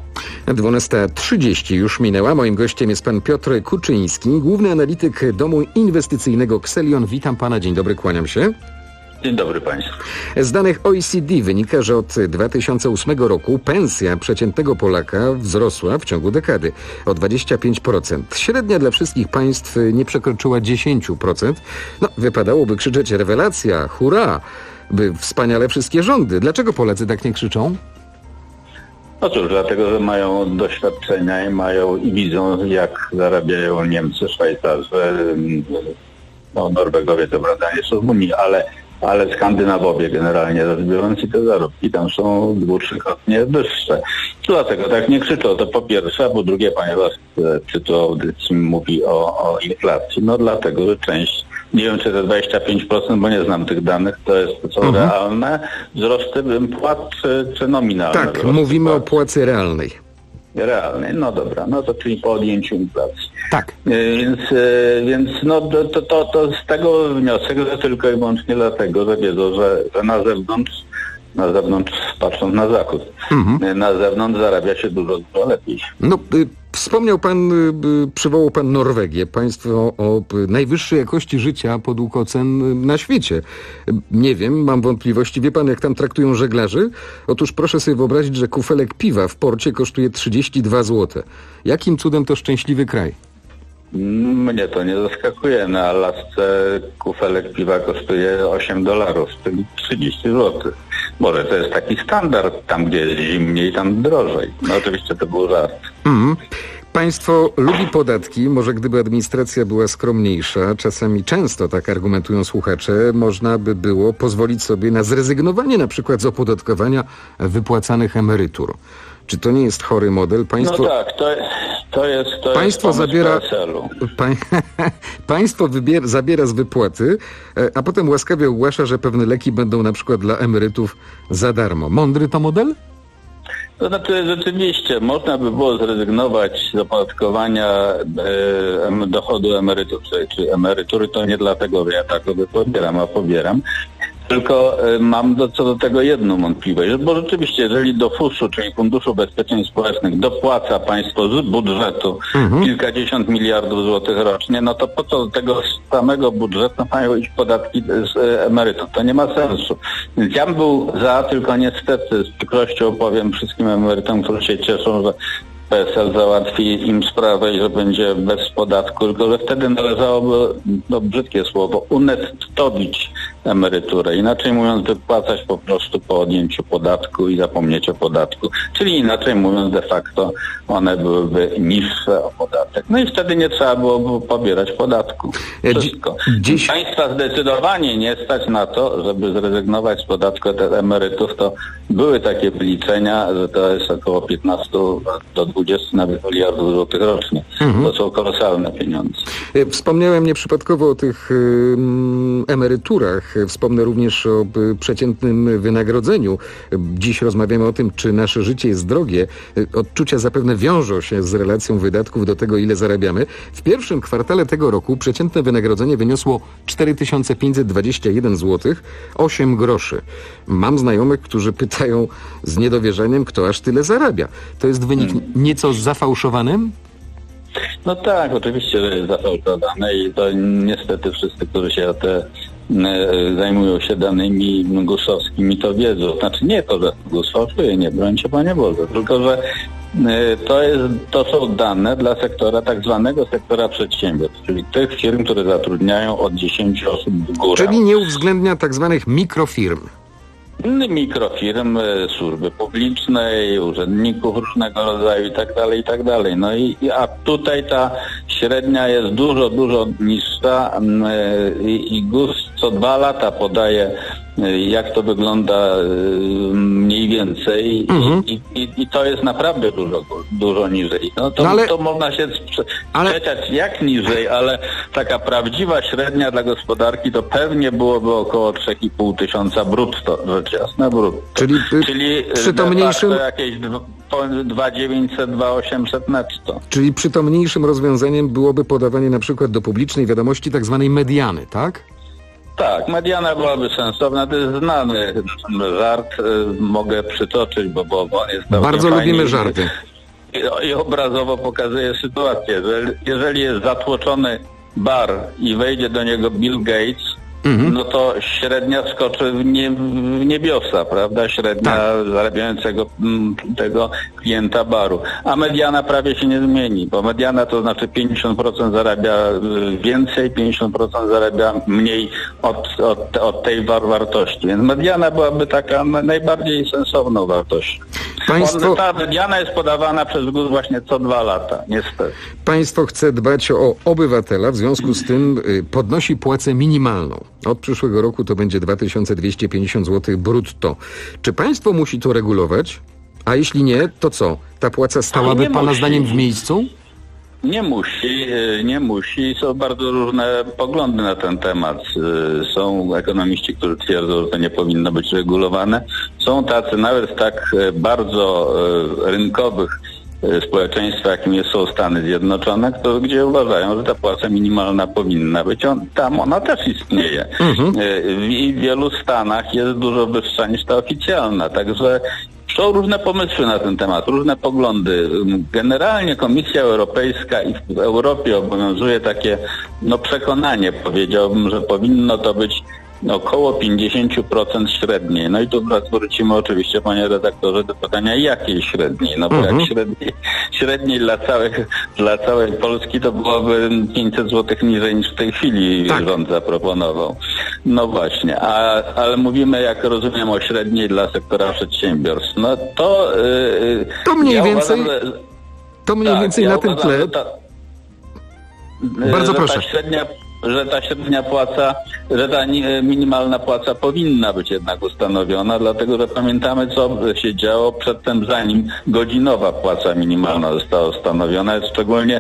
12:30 już minęła. Moim gościem jest pan Piotr Kuczyński, główny analityk domu inwestycyjnego Xelion. Witam pana, dzień dobry, kłaniam się. Dzień dobry Państwu. Z danych OECD wynika, że od 2008 roku pensja przeciętnego Polaka wzrosła w ciągu dekady o 25%. Średnia dla wszystkich państw nie przekroczyła 10%. No, wypadałoby krzyczeć rewelacja, hurra, by wspaniale wszystkie rządy. Dlaczego Polacy tak nie krzyczą? No cóż, dlatego, że mają doświadczenia i widzą, jak zarabiają Niemcy, Szwajcarzy, Norwegowie to prawda nie są w Unii, ale Skandynawowie generalnie rzecz biorąc i te zarobki tam są 2-3-krotnie wyższe. Dlatego tak nie krzyczą, to po pierwsze, a po drugie, ponieważ tytuł audycji mówi o inflacji, no dlatego, że część, nie wiem czy to 25%, bo nie znam tych danych, to są realne wzrosty płat czy nominalne? Tak, mówimy o płacy realnej. Realnej, no dobra, no to czyli po odjęciu inflacji. Tak. Więc no to z tego wniosek, że tylko i wyłącznie dlatego, że wiedzą, że na zewnątrz patrząc na zachód, na zewnątrz zarabia się dużo lepiej. No, wspomniał pan, przywołał pan Norwegię, państwo o najwyższej jakości życia podług ocen na świecie. Nie wiem, mam wątpliwości. Wie pan, jak tam traktują żeglarzy? Otóż proszę sobie wyobrazić, że kufelek piwa w porcie kosztuje 32 zł. Jakim cudem to szczęśliwy kraj? Mnie to nie zaskakuje. Na Alasce kufelek piwa kosztuje $8, czyli 30 zł. Może to jest taki standard, tam gdzie jest zimniej, tam drożej. No oczywiście to był żart. Państwo lubi podatki, może gdyby administracja była skromniejsza, czasami często tak argumentują słuchacze, można by było pozwolić sobie na zrezygnowanie na przykład z opodatkowania wypłacanych emerytur. Czy to nie jest chory model? Państwo... No tak, to jest państwo zabiera, PSL-u. Państwo zabiera z wypłaty, a potem łaskawie ogłasza, że pewne leki będą na przykład dla emerytów za darmo. Mądry to model? To znaczy rzeczywiście można by było zrezygnować z opodatkowania dochodu emerytów, czy emerytury, to nie dlatego, że ja takowy pobieram, a pobieram. Tylko mam co do tego jedną wątpliwość, bo rzeczywiście jeżeli do FUS-u, czyli Funduszu Ubezpieczeń Społecznych, dopłaca państwo z budżetu kilkadziesiąt miliardów złotych rocznie, no to po co do tego samego budżetu mają iść podatki z emerytów? To nie ma sensu. Więc ja bym był za, tylko niestety z przykrością powiem wszystkim emerytom, którzy się cieszą, że PSL załatwi im sprawę i że będzie bez podatku, tylko że wtedy należałoby, no brzydkie słowo, unettowić emeryturę. Inaczej mówiąc, wypłacać po prostu po odjęciu podatku i zapomnieć o podatku. Czyli inaczej mówiąc, de facto one byłyby niższe o podatek. No i wtedy nie trzeba byłoby pobierać podatku. Wszystko. Państwa zdecydowanie nie stać na to, żeby zrezygnować z podatku od emerytów. To były takie wyliczenia, że to jest około 15 do 20 nawet miliardów złotych rocznie. To są kolosalne pieniądze. Wspomniałem nieprzypadkowo o tych emeryturach. Wspomnę również o przeciętnym wynagrodzeniu. Dziś rozmawiamy o tym, czy nasze życie jest drogie. Odczucia zapewne wiążą się z relacją wydatków do tego, ile zarabiamy. W pierwszym kwartale tego roku przeciętne wynagrodzenie wyniosło 4521 zł 8 groszy. Mam znajomych, którzy pytają z niedowierzaniem, kto aż tyle zarabia. To jest wynik nieco zafałszowanym? No tak, oczywiście, że jest zafałszowane i to niestety wszyscy, którzy się zajmują się danymi gusowskimi, to wiedzą. Znaczy nie to, że GUS fałszuje, nie brońcie Panie Boże, tylko że to są dane dla sektora, tak zwanego sektora przedsiębiorstw, czyli tych firm, które zatrudniają od 10 osób w górę. Czyli nie uwzględnia tak zwanych mikrofirm. Mikrofirm, służby publicznej, urzędników różnego rodzaju i tak dalej. No a tutaj ta średnia jest dużo niższa i GUS co 2 lata podaje, jak to wygląda mniej więcej i to jest naprawdę dużo niżej. No to można się sprzeczać jak niżej, ale taka prawdziwa średnia dla gospodarki to pewnie byłoby około 3,5 tysiąca brutto, rzecz jasna brutto. Czyli przy to mniejszym... jakieś 2,900, 2,800 netto. Czyli przy to mniejszym rozwiązaniem byłoby podawanie na przykład do publicznej wiadomości tak zwanej mediany, tak? Tak, mediana byłaby sensowna, to jest znany żart, mogę przytoczyć, bo on jest bardzo lubimy żarty. I obrazowo pokazuje sytuację, że jeżeli jest zatłoczony bar i wejdzie do niego Bill Gates, no to średnia skoczy w niebiosa, prawda? Średnia zarabiającego tego klienta baru. A mediana prawie się nie zmieni, bo mediana to znaczy 50% zarabia więcej, 50% zarabia mniej od tej wartości. Więc mediana byłaby taka najbardziej sensowną wartością. Ta mediana jest podawana przez GUS właśnie co 2 lata, niestety. Państwo chce dbać o obywatela, w związku z tym podnosi płacę minimalną. Od przyszłego roku to będzie 2250 zł brutto. Czy państwo musi to regulować? A jeśli nie, to co? Ta płaca stałaby Pana zdaniem w miejscu? Nie musi. Są bardzo różne poglądy na ten temat. Są ekonomiści, którzy twierdzą, że to nie powinno być regulowane. Są tacy nawet w tak bardzo rynkowych społeczeństwa, jakim są Stany Zjednoczone, gdzie uważają, że ta płaca minimalna powinna być. Tam ona też istnieje. W wielu stanach jest dużo wyższa niż ta oficjalna. Także są różne pomysły na ten temat, różne poglądy. Generalnie Komisja Europejska i w Europie obowiązuje takie przekonanie, powiedziałbym, że powinno to być około 50% średniej. No i tu wrócimy oczywiście, panie redaktorze, do pytania, jakiej średniej? No bo jak średniej dla całej Polski to byłoby 500 zł niżej niż w tej chwili rząd zaproponował. No właśnie, ale mówimy, jak rozumiem, o średniej dla sektora przedsiębiorstw. No to mniej więcej na tym tle. Bardzo proszę. Że ta średnia płaca, że ta minimalna płaca powinna być jednak ustanowiona, dlatego że pamiętamy, co się działo przedtem, zanim godzinowa płaca minimalna została ustanowiona, szczególnie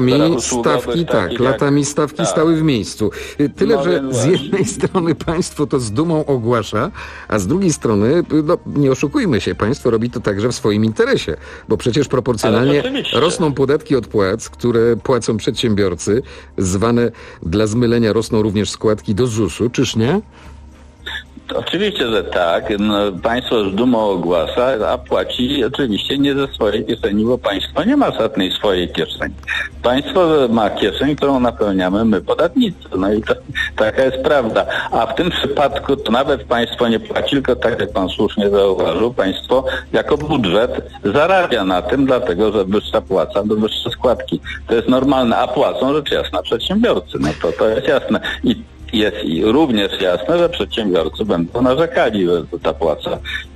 latami stawki stały w miejscu. Tyle, że z jednej strony państwo to z dumą ogłasza, a z drugiej strony, nie oszukujmy się, państwo robi to także w swoim interesie, bo przecież proporcjonalnie rosną podatki od płac, które płacą przedsiębiorcy, zwane dla zmylenia rosną również składki do ZUS-u, czyż nie? Oczywiście, że tak. Państwo z dumą ogłasza, a płaci oczywiście nie ze swojej kieszeni, bo państwo nie ma żadnej swojej kieszeni. Państwo ma kieszeń, którą napełniamy my, podatnicy. No i taka jest prawda. A w tym przypadku to nawet państwo nie płaci, tylko tak jak pan słusznie zauważył, państwo jako budżet zarabia na tym, dlatego że wyższa płaca to wyższe składki. To jest normalne, a płacą rzecz jasna przedsiębiorcy. No to jest jasne. Jest i również jasne, że przedsiębiorcy będą narzekali, że ta płaca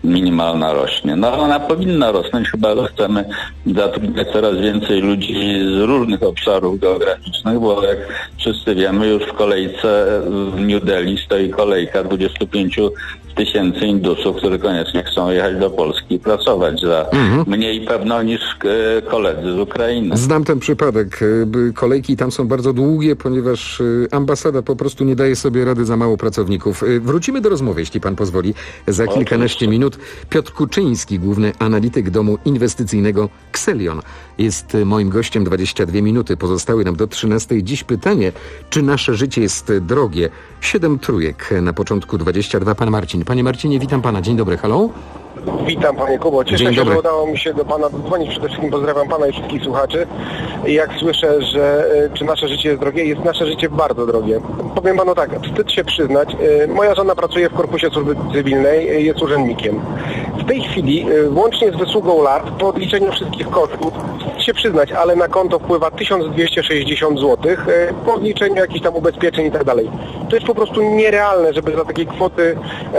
minimalna rośnie. No ona powinna rosnąć, chyba że chcemy zatrudniać coraz więcej ludzi z różnych obszarów geograficznych, bo jak wszyscy wiemy, już w kolejce w New Delhi stoi kolejka 25 tysięcy Indusów, którzy koniecznie chcą jechać do Polski i pracować za mniej pewno niż koledzy z Ukrainy. Znam ten przypadek. Kolejki tam są bardzo długie, ponieważ ambasada po prostu nie daje sobie rady, za mało pracowników. Wrócimy do rozmowy, jeśli pan pozwoli, za kilkanaście minut. Piotr Kuczyński, główny analityk domu inwestycyjnego Xelion, jest moim gościem. 22 minuty pozostały nam do 13. Dziś pytanie, czy nasze życie jest drogie? 7 trójek, na początku 22. Pan Marcin. Panie Marcinie, witam pana. Dzień dobry, halo. Witam panie Kubo. Cieszę się, że udało mi się do pana dzwonić. Przede wszystkim pozdrawiam pana i wszystkich słuchaczy. I jak słyszę, że czy nasze życie jest drogie, jest nasze życie bardzo drogie. Powiem panu tak, wstyd się przyznać. Moja żona pracuje w Korpusie Służby Cywilnej, jest urzędnikiem. W tej chwili, łącznie z wysługą lat, po odliczeniu wszystkich kosztów, wstyd się przyznać, ale na konto wpływa 1260 zł, po odliczeniu jakichś tam ubezpieczeń i tak dalej. To jest po prostu nierealne, żeby za takie kwoty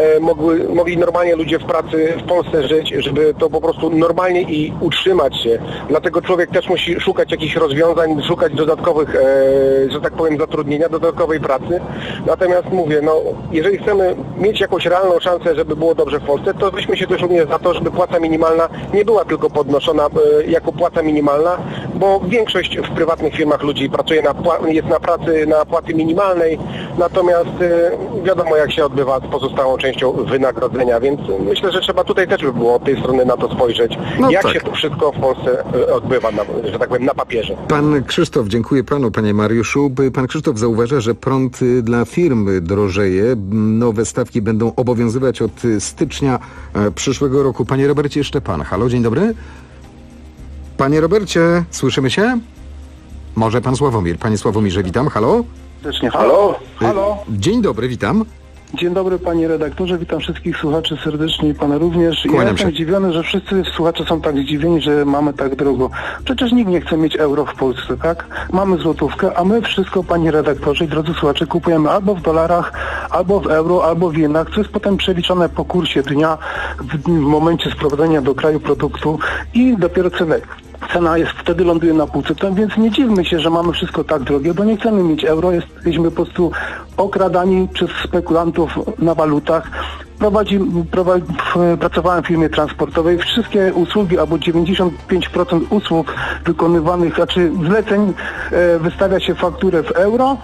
mogli normalnie ludzie w pracy w Polsce żyć, żeby to po prostu normalnie i utrzymać się. Dlatego człowiek też musi szukać jakichś rozwiązań, szukać dodatkowych, że tak powiem, zatrudnienia, dodatkowej pracy. Natomiast mówię, no, jeżeli chcemy mieć jakąś realną szansę, żeby było dobrze w Polsce, to weźmy się też również za to, żeby płaca minimalna nie była tylko podnoszona jako płata minimalna, bo większość w prywatnych firmach ludzi pracuje jest na pracy na płacy minimalnej, natomiast wiadomo, jak się odbywa z pozostałą częścią wynagrodzenia, więc myślę, że trzeba tutaj też by było od tej strony na to spojrzeć, jak się to wszystko w Polsce odbywa, że tak powiem, na papierze. Pan Krzysztof, dziękuję panu, panie Mariuszu. Pan Krzysztof zauważa, że prąd dla firm drożeje. Nowe stawki będą obowiązywać od stycznia przyszłego roku. Panie Robercie, jeszcze pan. Halo, dzień dobry. Panie Robercie, słyszymy się? Może pan Sławomir. Panie Sławomirze, witam. Halo? Halo? Halo? Dzień dobry, witam. Dzień dobry panie redaktorze, witam wszystkich słuchaczy serdecznie i pana również. Ja jestem zdziwiony, że wszyscy słuchacze są tak zdziwieni, że mamy tak drogo. Przecież nikt nie chce mieć euro w Polsce, tak? Mamy złotówkę, a my wszystko, panie redaktorze i drodzy słuchacze, kupujemy albo w dolarach, albo w euro, albo w jenach, co jest potem przeliczone po kursie dnia w momencie sprowadzenia do kraju produktu i dopiero cena jest, wtedy ląduje na półce, więc nie dziwmy się, że mamy wszystko tak drogie, bo nie chcemy mieć euro, jesteśmy po prostu okradani przez spekulantów na walutach. Pracowałem w firmie transportowej. Wszystkie usługi, albo 95% usług wykonywanych, znaczy zleceń, wystawia się fakturę w euro,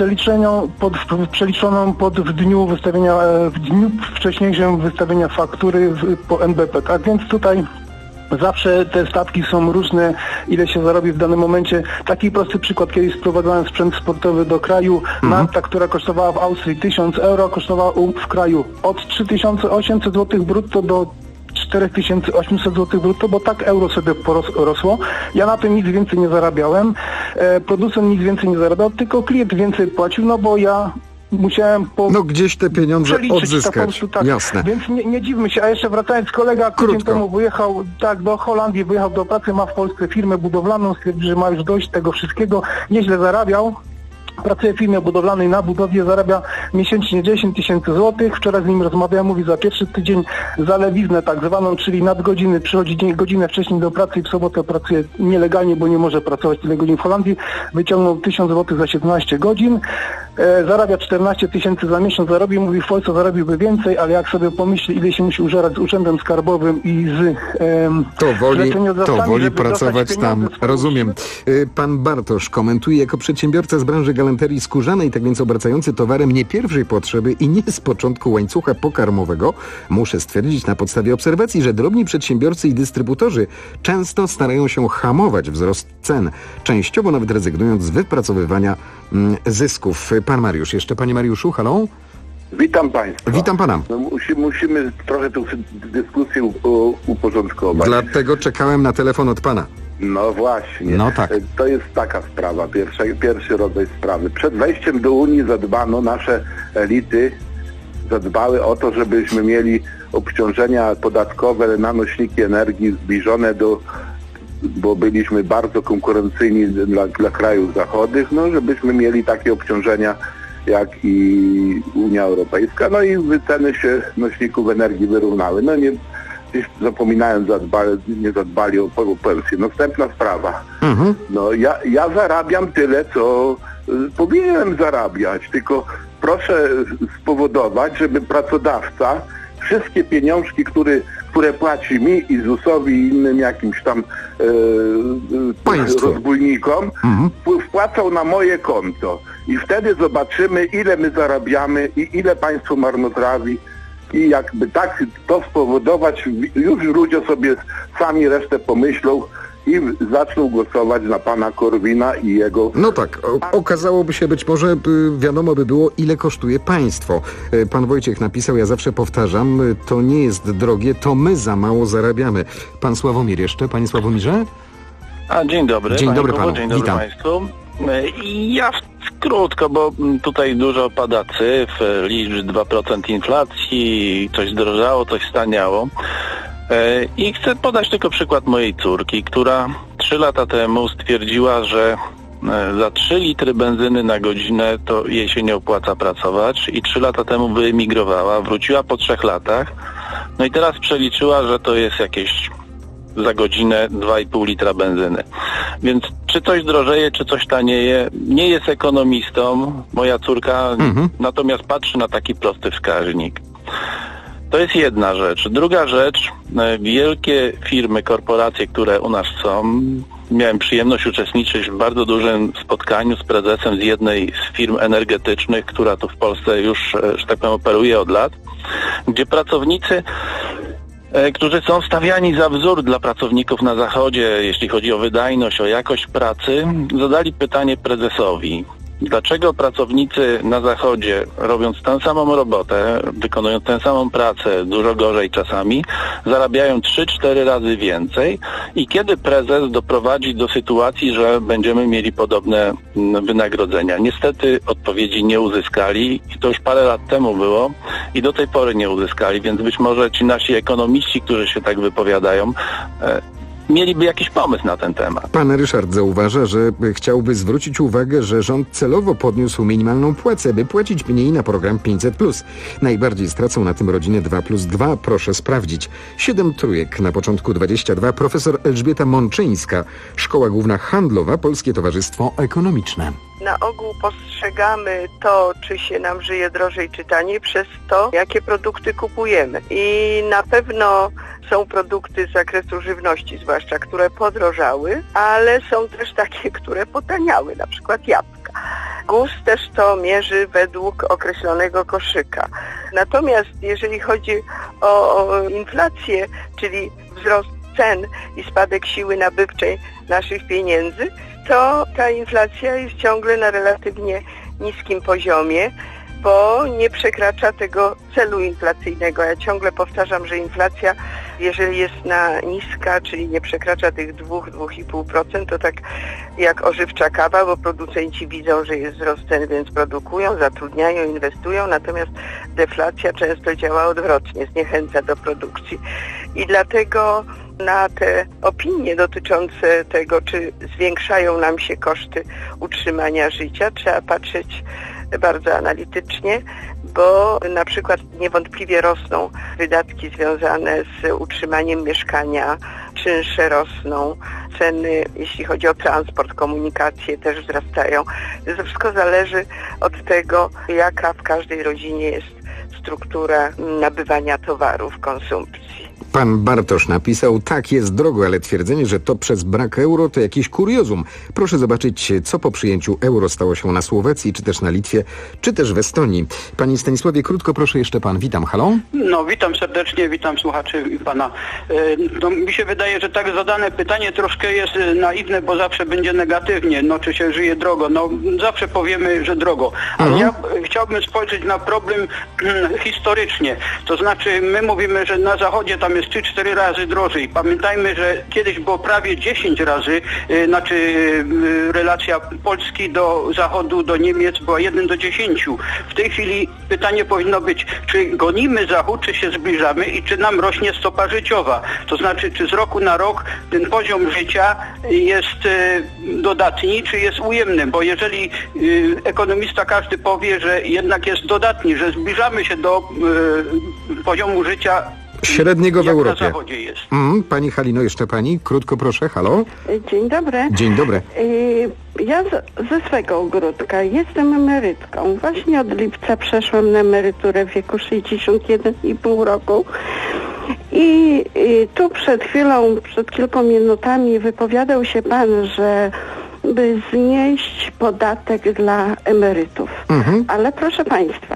przeliczoną w dniu wcześniejszym wystawienia faktury po NBP. Tak więc tutaj zawsze te stawki są różne, ile się zarobi w danym momencie. Taki prosty przykład, kiedyś sprowadzałem sprzęt sportowy do kraju. Narta, która kosztowała w Austrii 1000 euro, kosztowała w kraju od 3800 zł brutto do 4800 zł brutto, bo tak euro sobie rosło. Ja na tym nic więcej nie zarabiałem. Producent nic więcej nie zarabiał, tylko klient więcej płacił, no bo ja musiałem gdzieś te pieniądze odzyskać. Tak. Jasne. Więc nie dziwmy się. A jeszcze wracając, kolega tydzień temu wyjechał do Holandii, wyjechał do pracy, ma w Polsce firmę budowlaną, stwierdził, że ma już dość tego wszystkiego, nieźle zarabiał. Pracuje w firmie budowlanej na budowie, zarabia miesięcznie 10 tysięcy złotych. Wczoraj z nim rozmawiałem, mówi, za pierwszy tydzień zalewiznę tak zwaną, czyli nadgodziny, przychodzi godzinę wcześniej do pracy i w sobotę pracuje nielegalnie, bo nie może pracować tyle godzin w Holandii. Wyciągnął 1000 złotych za 17 godzin. Zarabia 14 tysięcy za miesiąc, zarobi, mówi, w Polsce zarobiłby więcej, ale jak sobie pomyśli, ile się musi użerać z Urzędem Skarbowym i z to woli pracować tam. Rozumiem. Pan Bartosz komentuje, jako przedsiębiorca z branży galanterii skórzanej, tak więc obracający towarem nie pierwszej potrzeby i nie z początku łańcucha pokarmowego, muszę stwierdzić na podstawie obserwacji, że drobni przedsiębiorcy i dystrybutorzy często starają się hamować wzrost cen, częściowo nawet rezygnując z wypracowywania zysków. Pan Mariusz, jeszcze panie Mariuszu, halo? Witam państwa. Witam pana. No, musimy trochę tę dyskusję uporządkować. Dlatego czekałem na telefon od pana. No właśnie. No tak. To jest taka sprawa, pierwszy rodzaj sprawy. Przed wejściem do Unii nasze elity zadbały o to, żebyśmy mieli obciążenia podatkowe na nośniki energii zbliżone bo byliśmy bardzo konkurencyjni dla krajów zachodnich, żebyśmy mieli takie obciążenia jak i Unia Europejska, no i ceny się nośników energii wyrównały. No nie, gdzieś zapominając, nie zadbali o pensję. Następna sprawa. No ja zarabiam tyle, co powinienem zarabiać, tylko proszę spowodować, żeby pracodawca wszystkie pieniążki, które płaci mi i ZUS-owi i innym jakimś tam rozbójnikom, wpłacał na moje konto. I wtedy zobaczymy, ile my zarabiamy i ile państwo marnotrawi. I jakby tak to spowodować, już ludzie sobie sami resztę pomyślą i zaczną głosować na pana Korwina i jego... No tak, okazałoby się być może, wiadomo by było, ile kosztuje państwo. Pan Wojciech napisał, ja zawsze powtarzam, to nie jest drogie, to my za mało zarabiamy. Pan Sławomir jeszcze, panie Sławomirze? Dzień dobry. Dzień dobry panu, dzień dobry witam. państwu. Ja krótko, bo tutaj dużo pada cyfr, liczb 2% inflacji, coś zdrożało, coś staniało. I chcę podać tylko przykład mojej córki, która 3 lata temu stwierdziła, że za 3 litry benzyny na godzinę to jej się nie opłaca pracować i 3 lata temu wyemigrowała, wróciła po 3 latach, no i teraz przeliczyła, że to jest jakieś za godzinę 2,5 litra benzyny. Więc czy coś drożeje, czy coś tanieje, nie jest ekonomistą, moja córka, natomiast patrzy na taki prosty wskaźnik. To jest jedna rzecz. Druga rzecz, wielkie firmy, korporacje, które u nas są, miałem przyjemność uczestniczyć w bardzo dużym spotkaniu z prezesem z jednej z firm energetycznych, która tu w Polsce już, że tak powiem, operuje od lat, gdzie pracownicy, którzy są stawiani za wzór dla pracowników na Zachodzie, jeśli chodzi o wydajność, o jakość pracy, zadali pytanie prezesowi. Dlaczego pracownicy na Zachodzie, robiąc tę samą robotę, wykonując tę samą pracę, dużo gorzej czasami, zarabiają 3-4 razy więcej i kiedy prezes doprowadzi do sytuacji, że będziemy mieli podobne wynagrodzenia? Niestety odpowiedzi nie uzyskali i to już parę lat temu było i do tej pory nie uzyskali, więc być może ci nasi ekonomiści, którzy się tak wypowiadają, mieliby jakiś pomysł na ten temat. Pan Ryszard zauważa, że chciałby zwrócić uwagę, że rząd celowo podniósł minimalną płacę, by płacić mniej na program 500+. Najbardziej stracą na tym rodziny 2+2. Proszę sprawdzić. 7 trójek, na początku 22. Profesor Elżbieta Mączyńska, Szkoła Główna Handlowa, Polskie Towarzystwo Ekonomiczne. Na ogół postrzegamy to, czy się nam żyje drożej czy taniej, przez to, jakie produkty kupujemy. I na pewno są produkty z zakresu żywności zwłaszcza, które podrożały, ale są też takie, które potaniały, na przykład jabłka. GUS też to mierzy według określonego koszyka. Natomiast jeżeli chodzi o inflację, czyli wzrost cen i spadek siły nabywczej naszych pieniędzy, to ta inflacja jest ciągle na relatywnie niskim poziomie, bo nie przekracza tego celu inflacyjnego. Ja ciągle powtarzam, że inflacja, jeżeli jest niska, czyli nie przekracza tych 2-2,5%, to tak jak ożywcza kawa, bo producenci widzą, że jest wzrost cen, więc produkują, zatrudniają, inwestują, natomiast deflacja często działa odwrotnie, zniechęca do produkcji. I dlatego na te opinie dotyczące tego, czy zwiększają nam się koszty utrzymania życia, trzeba patrzeć bardzo analitycznie, bo na przykład niewątpliwie rosną wydatki związane z utrzymaniem mieszkania, czynsze rosną, ceny, jeśli chodzi o transport, komunikację, też wzrastają. To wszystko zależy od tego, jaka w każdej rodzinie jest struktura nabywania towarów, konsumpcji. Pan Bartosz napisał, tak jest drogo, ale twierdzenie, że to przez brak euro to jakiś kuriozum. Proszę zobaczyć, co po przyjęciu euro stało się na Słowacji, czy też na Litwie, czy też w Estonii. Panie Stanisławie, krótko proszę jeszcze pan. Witam, halo? No, witam serdecznie, witam słuchaczy i pana. No, mi się wydaje, że tak zadane pytanie troszkę jest naiwne, bo zawsze będzie negatywnie, no czy się żyje drogo. No, zawsze powiemy, że drogo. Ale ja chciałbym spojrzeć na problem historycznie. To znaczy, my mówimy, że na Zachodzie ta tam jest 3-4 razy drożej. Pamiętajmy, że kiedyś było prawie 10 razy, relacja Polski do Zachodu, do Niemiec była 1 do 10. W tej chwili pytanie powinno być, czy gonimy Zachód, czy się zbliżamy i czy nam rośnie stopa życiowa. To znaczy, czy z roku na rok ten poziom życia jest dodatni, czy jest ujemny, bo jeżeli ekonomista każdy powie, że jednak jest dodatni, że zbliżamy się do poziomu życia średniego w Europie. Na Zachodzie jest. Pani Halino, jeszcze pani? Krótko proszę, halo? Dzień dobry. Dzień dobry. Ja ze swego ogródka jestem emerytką. Właśnie od lipca przeszłam na emeryturę w wieku 61,5 roku. I tu przed chwilą, przed kilku minutami wypowiadał się pan, że by znieść podatek dla emerytów. Ale proszę państwa,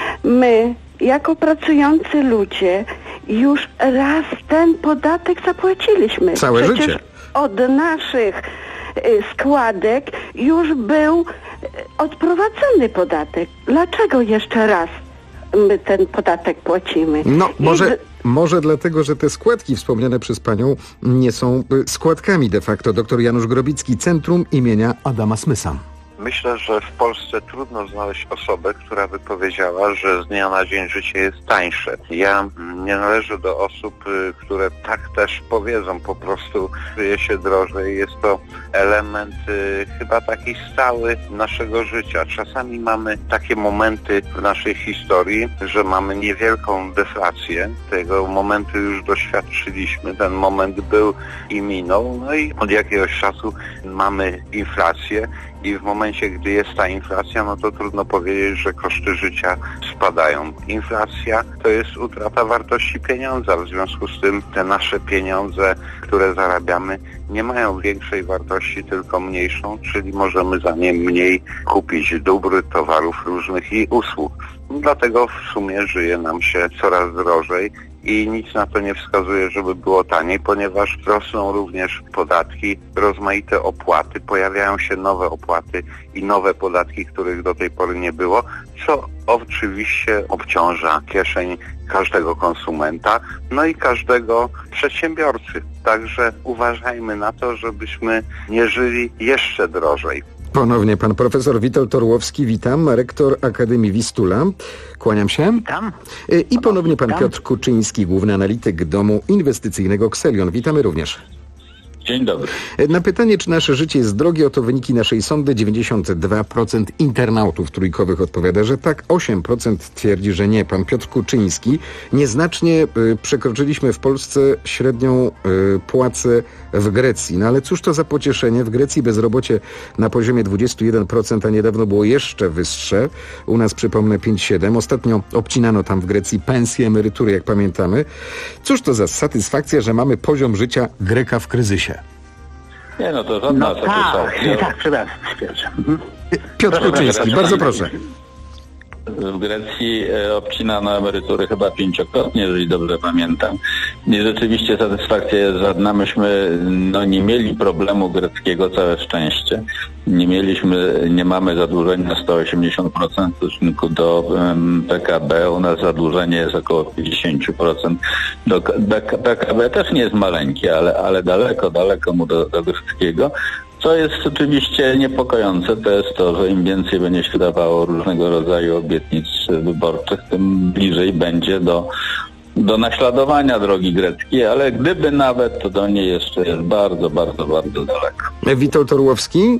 my jako pracujący ludzie już raz ten podatek zapłaciliśmy. Całe Przecież życie. Od naszych składek już był odprowadzony podatek. Dlaczego jeszcze raz my ten podatek płacimy? No, może dlatego, że te składki wspomniane przez panią nie są składkami de facto. Dr Janusz Grobicki, Centrum imienia Adama Smysa. Myślę, że w Polsce trudno znaleźć osobę, która by powiedziała, że z dnia na dzień życie jest tańsze. Ja nie należę do osób, które tak też powiedzą, po prostu żyje się drożej. Jest to element chyba taki stały naszego życia. Czasami mamy takie momenty w naszej historii, że mamy niewielką deflację. Tego momentu już doświadczyliśmy. Ten moment był i minął. No i od jakiegoś czasu mamy inflację. I w momencie, gdy jest ta inflacja, no to trudno powiedzieć, że koszty życia spadają. Inflacja to jest utrata wartości pieniądza. W związku z tym te nasze pieniądze, które zarabiamy, nie mają większej wartości, tylko mniejszą, czyli możemy za nie mniej kupić dóbr, towarów różnych i usług. Dlatego w sumie żyje nam się coraz drożej. I nic na to nie wskazuje, żeby było taniej, ponieważ rosną również podatki, rozmaite opłaty, pojawiają się nowe opłaty i nowe podatki, których do tej pory nie było, co oczywiście obciąża kieszeń każdego konsumenta, no i każdego przedsiębiorcy. Także uważajmy na to, żebyśmy nie żyli jeszcze drożej. Ponownie pan profesor Witold Orłowski, witam, rektor Akademii Wistula. Kłaniam się. Witam. I ponownie pan Piotr Kuczyński, główny analityk domu inwestycyjnego Xelion. Witamy również. Dzień dobry. Na pytanie, czy nasze życie jest drogie, oto wyniki naszej sondy. 92% internautów trójkowych odpowiada, że tak, 8% twierdzi, że nie. Pan Piotr Kuczyński, nieznacznie przekroczyliśmy w Polsce średnią płacę w Grecji. No ale cóż to za pocieszenie? W Grecji bezrobocie na poziomie 21%, a niedawno było jeszcze wyższe. U nas, przypomnę, 5,7%. Ostatnio obcinano tam w Grecji pensje, emerytury, jak pamiętamy. Cóż to za satysfakcja, że mamy poziom życia Greka w kryzysie? Nie, no to żadna satysfakcja. Tak, przepraszam. Piotr Kuczyński, bardzo proszę. W Grecji obcinano emerytury chyba 5-krotnie, jeżeli dobrze pamiętam. I rzeczywiście satysfakcja jest żadna. Myśmy nie mieli problemu greckiego, całe szczęście. Nie mamy zadłużenia 180% w stosunku do PKB. U nas zadłużenie jest około 50%. PKB też nie jest maleńkie, ale daleko mu do greckiego. Co jest oczywiście niepokojące, to jest to, że im więcej będzie się dawało różnego rodzaju obietnic wyborczych, tym bliżej będzie do naśladowania drogi greckiej, ale gdyby nawet, to do niej jeszcze jest bardzo, bardzo, bardzo daleko. Witold Orłowski?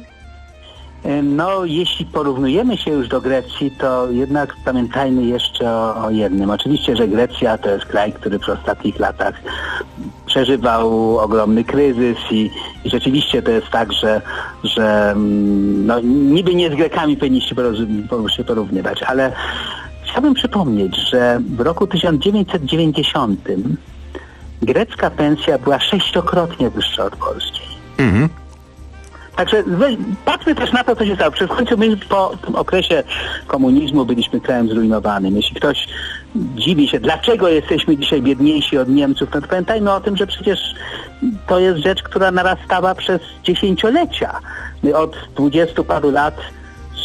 No, jeśli porównujemy się już do Grecji, to jednak pamiętajmy jeszcze o jednym. Oczywiście, że Grecja to jest kraj, który w ostatnich latach przeżywał ogromny kryzys i rzeczywiście to jest tak, że niby nie z Grekami powinniście się porównywać, ale chciałbym przypomnieć, że w roku 1990 grecka pensja była 6-krotnie wyższa od polskiej. Także patrzmy też na to, co się stało. Przecież w końcu my po tym okresie komunizmu byliśmy krajem zrujnowanym. Jeśli ktoś dziwi się, dlaczego jesteśmy dzisiaj biedniejsi od Niemców, to pamiętajmy o tym, że przecież to jest rzecz, która narastała przez dziesięciolecia. My od 20 paru lat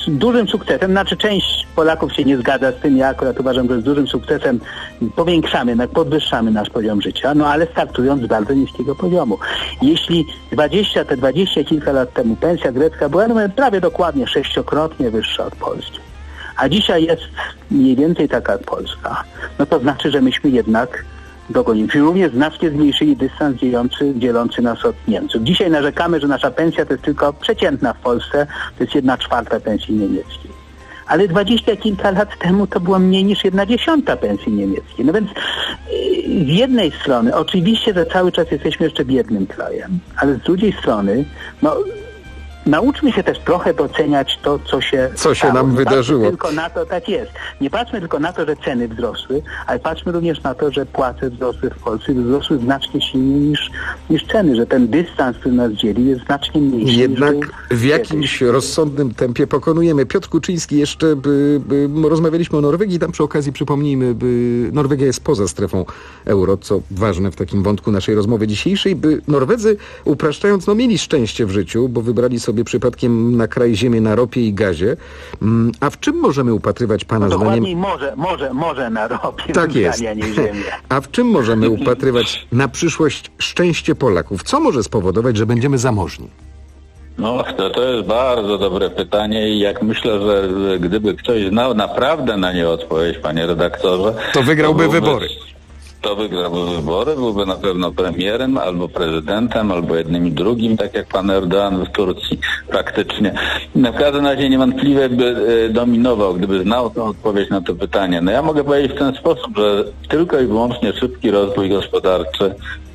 dużym sukcesem, znaczy część Polaków się nie zgadza z tym, ja akurat uważam, że z dużym sukcesem powiększamy, podwyższamy nasz poziom życia, no ale startując z bardzo niskiego poziomu. Jeśli 20 kilka lat temu pensja grecka była prawie dokładnie 6-krotnie wyższa od Polski, a dzisiaj jest mniej więcej taka jak Polska, no to znaczy, że myśmy jednak dogonili. Również znacznie zmniejszyli dystans dzielący nas od Niemców. Dzisiaj narzekamy, że nasza pensja to jest tylko przeciętna w Polsce, to jest 1/4 pensji niemieckiej. Ale 20 kilka lat temu to było mniej niż 1/10 pensji niemieckiej. No więc z jednej strony oczywiście, że cały czas jesteśmy jeszcze biednym krajem, ale z drugiej strony nauczmy się też trochę doceniać to, co się nam wydarzyło. Tylko na to, tak jest. Nie patrzmy tylko na to, że ceny wzrosły, ale patrzmy również na to, że płace wzrosły w Polsce, wzrosły znacznie silniej niż ceny, że ten dystans, który nas dzieli, jest znacznie mniejszy. Jednak w jakimś rozsądnym tempie pokonujemy. Piotr Kuczyński, jeszcze rozmawialiśmy o Norwegii, tam przy okazji przypomnijmy, Norwegia jest poza strefą euro, co ważne w takim wątku naszej rozmowy dzisiejszej, by Norwedzy, upraszczając, mieli szczęście w życiu, bo wybrali sobie przypadkiem na kraj ziemię na ropie i gazie. A w czym możemy upatrywać Pana zdaniem... Może na ropie, tak jest. A nie ziemię. A w czym możemy upatrywać na przyszłość szczęście Polaków? Co może spowodować, że będziemy zamożni? No, to jest bardzo dobre pytanie i jak myślę, że gdyby ktoś znał naprawdę na nie odpowiedź, panie redaktorze... To wygrałby wybory. To wygrałby wybory, byłby na pewno premierem, albo prezydentem, albo jednym i drugim, tak jak pan Erdoğan w Turcji praktycznie. W każdym razie niewątpliwie by dominował, gdyby znał tę odpowiedź na to pytanie. No ja mogę powiedzieć w ten sposób, że tylko i wyłącznie szybki rozwój gospodarczy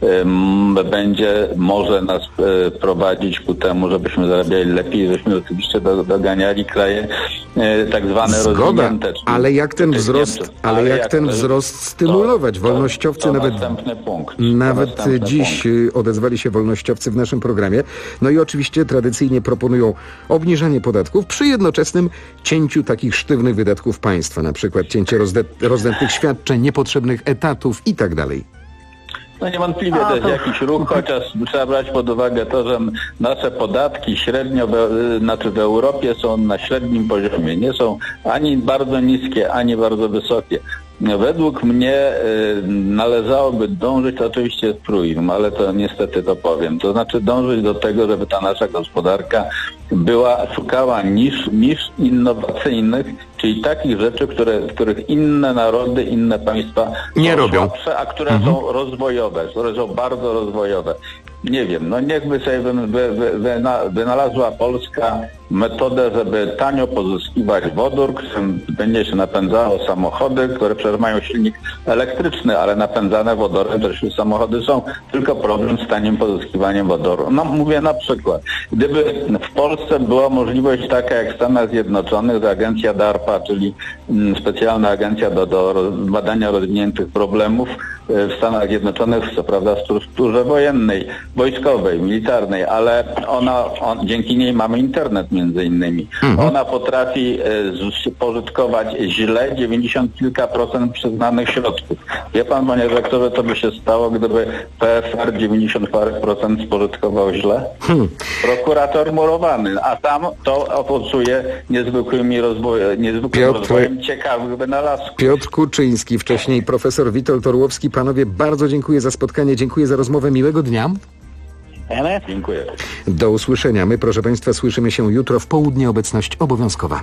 może nas prowadzić ku temu, żebyśmy zarabiali lepiej, żebyśmy oczywiście doganiali kraje tak zwane rozwinięte. Ale jak ten wzrost stymulować? Wolnościowcy nawet dziś odezwali się wolnościowcy w naszym programie. No i oczywiście tradycyjnie proponują obniżanie podatków przy jednoczesnym cięciu takich sztywnych wydatków państwa, na przykład cięcie rozdętych świadczeń, niepotrzebnych etatów i tak dalej. No niewątpliwie to jest jakiś ruch, chociaż trzeba brać pod uwagę to, że nasze podatki średnio, w Europie są na średnim poziomie. Nie są ani bardzo niskie, ani bardzo wysokie. Według mnie należałoby dążyć, to oczywiście jest truizm, ale to niestety to powiem. To znaczy dążyć do tego, żeby ta nasza gospodarka szukała nisz innowacyjnych, czyli takich rzeczy, których inne narody, inne państwa nie robią, a które są rozwojowe, które są bardzo rozwojowe. Nie wiem, niechby sobie wynalazła Polska metodę, żeby tanio pozyskiwać wodór, którym będzie się napędzało samochody, które przecież mają silnik elektryczny, ale napędzane wodorem też samochody są. Tylko problem z tanim pozyskiwaniem wodoru. Mówię na przykład, gdyby w Polsce była możliwość taka jak w Stanach Zjednoczonych, że agencja DARPA, czyli specjalna agencja do badania rozwiniętych problemów w Stanach Zjednoczonych, co prawda w strukturze wojennej, wojskowej, militarnej, ale dzięki niej mamy internet między innymi. Ona potrafi pożytkować źle 90 kilka procent przyznanych środków. Wie pan, panie redaktorze, co by się stało, gdyby PFR 90 parę procent spożytkował źle? Prokurator murowany, a tam to owocuje niezwykłym rozwojem ciekawych wynalazków. Piotr Kuczyński, wcześniej profesor Witold Orłowski. Panowie, bardzo dziękuję za spotkanie, dziękuję za rozmowę. Miłego dnia. Dziękuję. Do usłyszenia. My, proszę państwa, słyszymy się jutro w południe. Obecność obowiązkowa.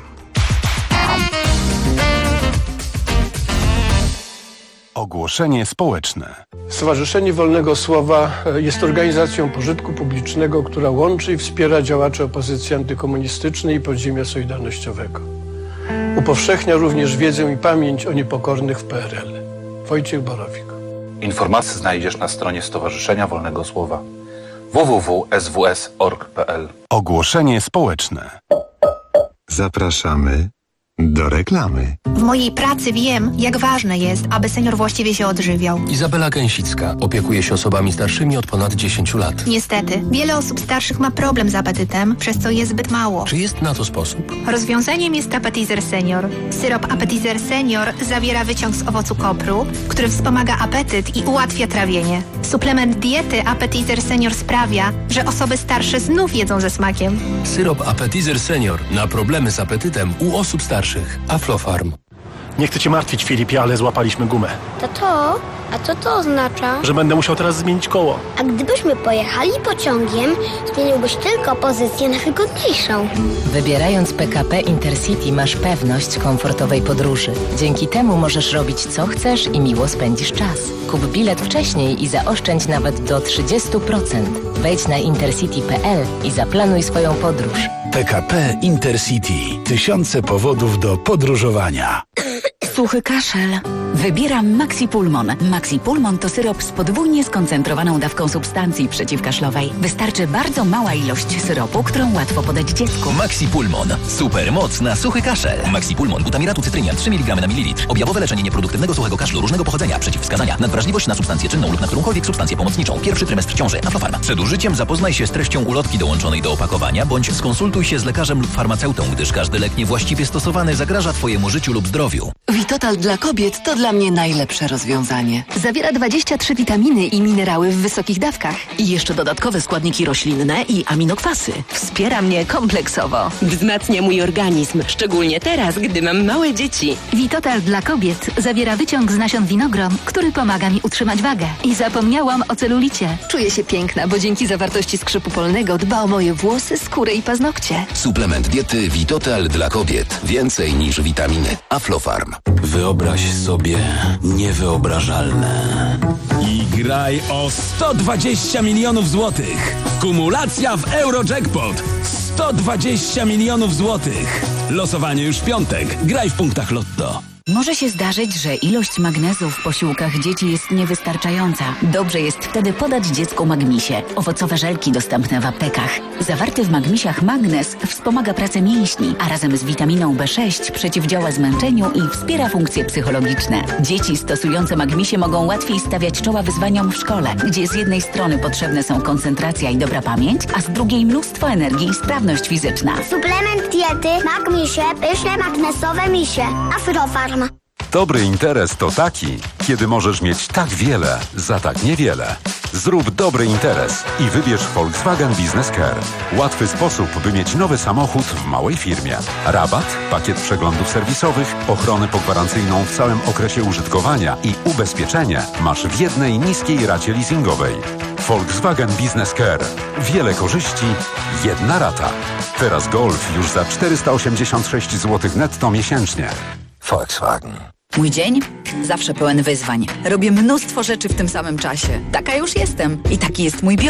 Ogłoszenie społeczne. Stowarzyszenie Wolnego Słowa jest organizacją pożytku publicznego, która łączy i wspiera działaczy opozycji antykomunistycznej i podziemia solidarnościowego. Upowszechnia również wiedzę i pamięć o niepokornych w PRL. Wojciech Borowik. Informacje znajdziesz na stronie Stowarzyszenia Wolnego Słowa www.sws.org.pl. Ogłoszenie społeczne. Zapraszamy do reklamy. W mojej pracy wiem, jak ważne jest, aby senior właściwie się odżywiał. Izabela Gęsicka opiekuje się osobami starszymi od ponad 10 lat. Niestety, wiele osób starszych ma problem z apetytem, przez co je zbyt mało. Czy jest na to sposób? Rozwiązaniem jest Appetizer Senior. Syrop Appetizer Senior zawiera wyciąg z owocu kopru, który wspomaga apetyt i ułatwia trawienie. Suplement diety Appetizer Senior sprawia, że osoby starsze znów jedzą ze smakiem. Syrop Appetizer Senior na problemy z apetytem u osób starszych. Aflofarm. Nie chcę cię martwić, Filipie, ale złapaliśmy gumę. Tato, a co to oznacza? Że będę musiał teraz zmienić koło. A gdybyśmy pojechali pociągiem, zmieniłbyś tylko pozycję na wygodniejszą. Wybierając PKP Intercity masz pewność komfortowej podróży. Dzięki temu możesz robić co chcesz i miło spędzisz czas. Kup bilet wcześniej i zaoszczędź nawet do 30%. Wejdź na intercity.pl i zaplanuj swoją podróż. PKP Intercity. Tysiące powodów do podróżowania. Suchy kaszel. Wybieram Maxipulmon. Maxipulmon to syrop z podwójnie skoncentrowaną dawką substancji przeciwkaszlowej. Wystarczy bardzo mała ilość syropu, którą łatwo podać dziecku. Maxipulmon. Super moc na suchy kaszel. Maxipulmon. Butamiratu cytrynia 3 mg na mililitr. Objawowe leczenie nieproduktywnego suchego kaszlu różnego pochodzenia. Przeciwwskazania. Nadwrażliwość na substancję czynną lub na którąkolwiek substancję pomocniczą. Pierwszy trymestr ciąży. Aflofarm. Przed użyciem zapoznaj się z treścią ulotki dołączonej do opakowania, bądź skonsultuj się z lekarzem lub farmaceutą, gdyż każdy lek niewłaściwie stosowany zagraża Twojemu życiu lub zdrowiu. Vitotal dla kobiet to dla mnie najlepsze rozwiązanie. Zawiera 23 witaminy i minerały w wysokich dawkach. I jeszcze dodatkowe składniki roślinne i aminokwasy. Wspiera mnie kompleksowo. Wzmacnia mój organizm, szczególnie teraz, gdy mam małe dzieci. Vitotal dla kobiet zawiera wyciąg z nasion winogron, który pomaga mi utrzymać wagę. I zapomniałam o celulicie. Czuję się piękna, bo dzięki zawartości skrzypu polnego dba o moje włosy, skórę i paznokcie. Suplement diety Vitotal dla kobiet. Więcej niż witaminy. Aflofarm. Wyobraź sobie niewyobrażalne. I graj o 120 milionów złotych. Kumulacja w Eurojackpot. 120 milionów złotych. Losowanie już w piątek. Graj w punktach Lotto. Może się zdarzyć, że ilość magnezu w posiłkach dzieci jest niewystarczająca. Dobrze jest wtedy podać dziecku Magmisie. Owocowe żelki dostępne w aptekach. Zawarty w Magmisiach magnez wspomaga pracę mięśni, a razem z witaminą B6 przeciwdziała zmęczeniu i wspiera funkcje psychologiczne. Dzieci stosujące Magmisie mogą łatwiej stawiać czoła wyzwaniom w szkole, gdzie z jednej strony potrzebne są koncentracja i dobra pamięć, a z drugiej mnóstwo energii i sprawność fizyczna. Suplement diety Magmisie, pyszne magnesowe misie. Aflofarm. Dobry interes to taki, kiedy możesz mieć tak wiele za tak niewiele. Zrób dobry interes i wybierz Volkswagen Business Care. Łatwy sposób, by mieć nowy samochód w małej firmie. Rabat, pakiet przeglądów serwisowych, ochronę pogwarancyjną w całym okresie użytkowania i ubezpieczenie masz w jednej niskiej racie leasingowej. Volkswagen Business Care. Wiele korzyści, jedna rata. Teraz Golf już za 486 zł netto miesięcznie. Volkswagen. Mój dzień zawsze pełen wyzwań. Robię mnóstwo rzeczy w tym samym czasie. Taka już jestem. I taki jest mój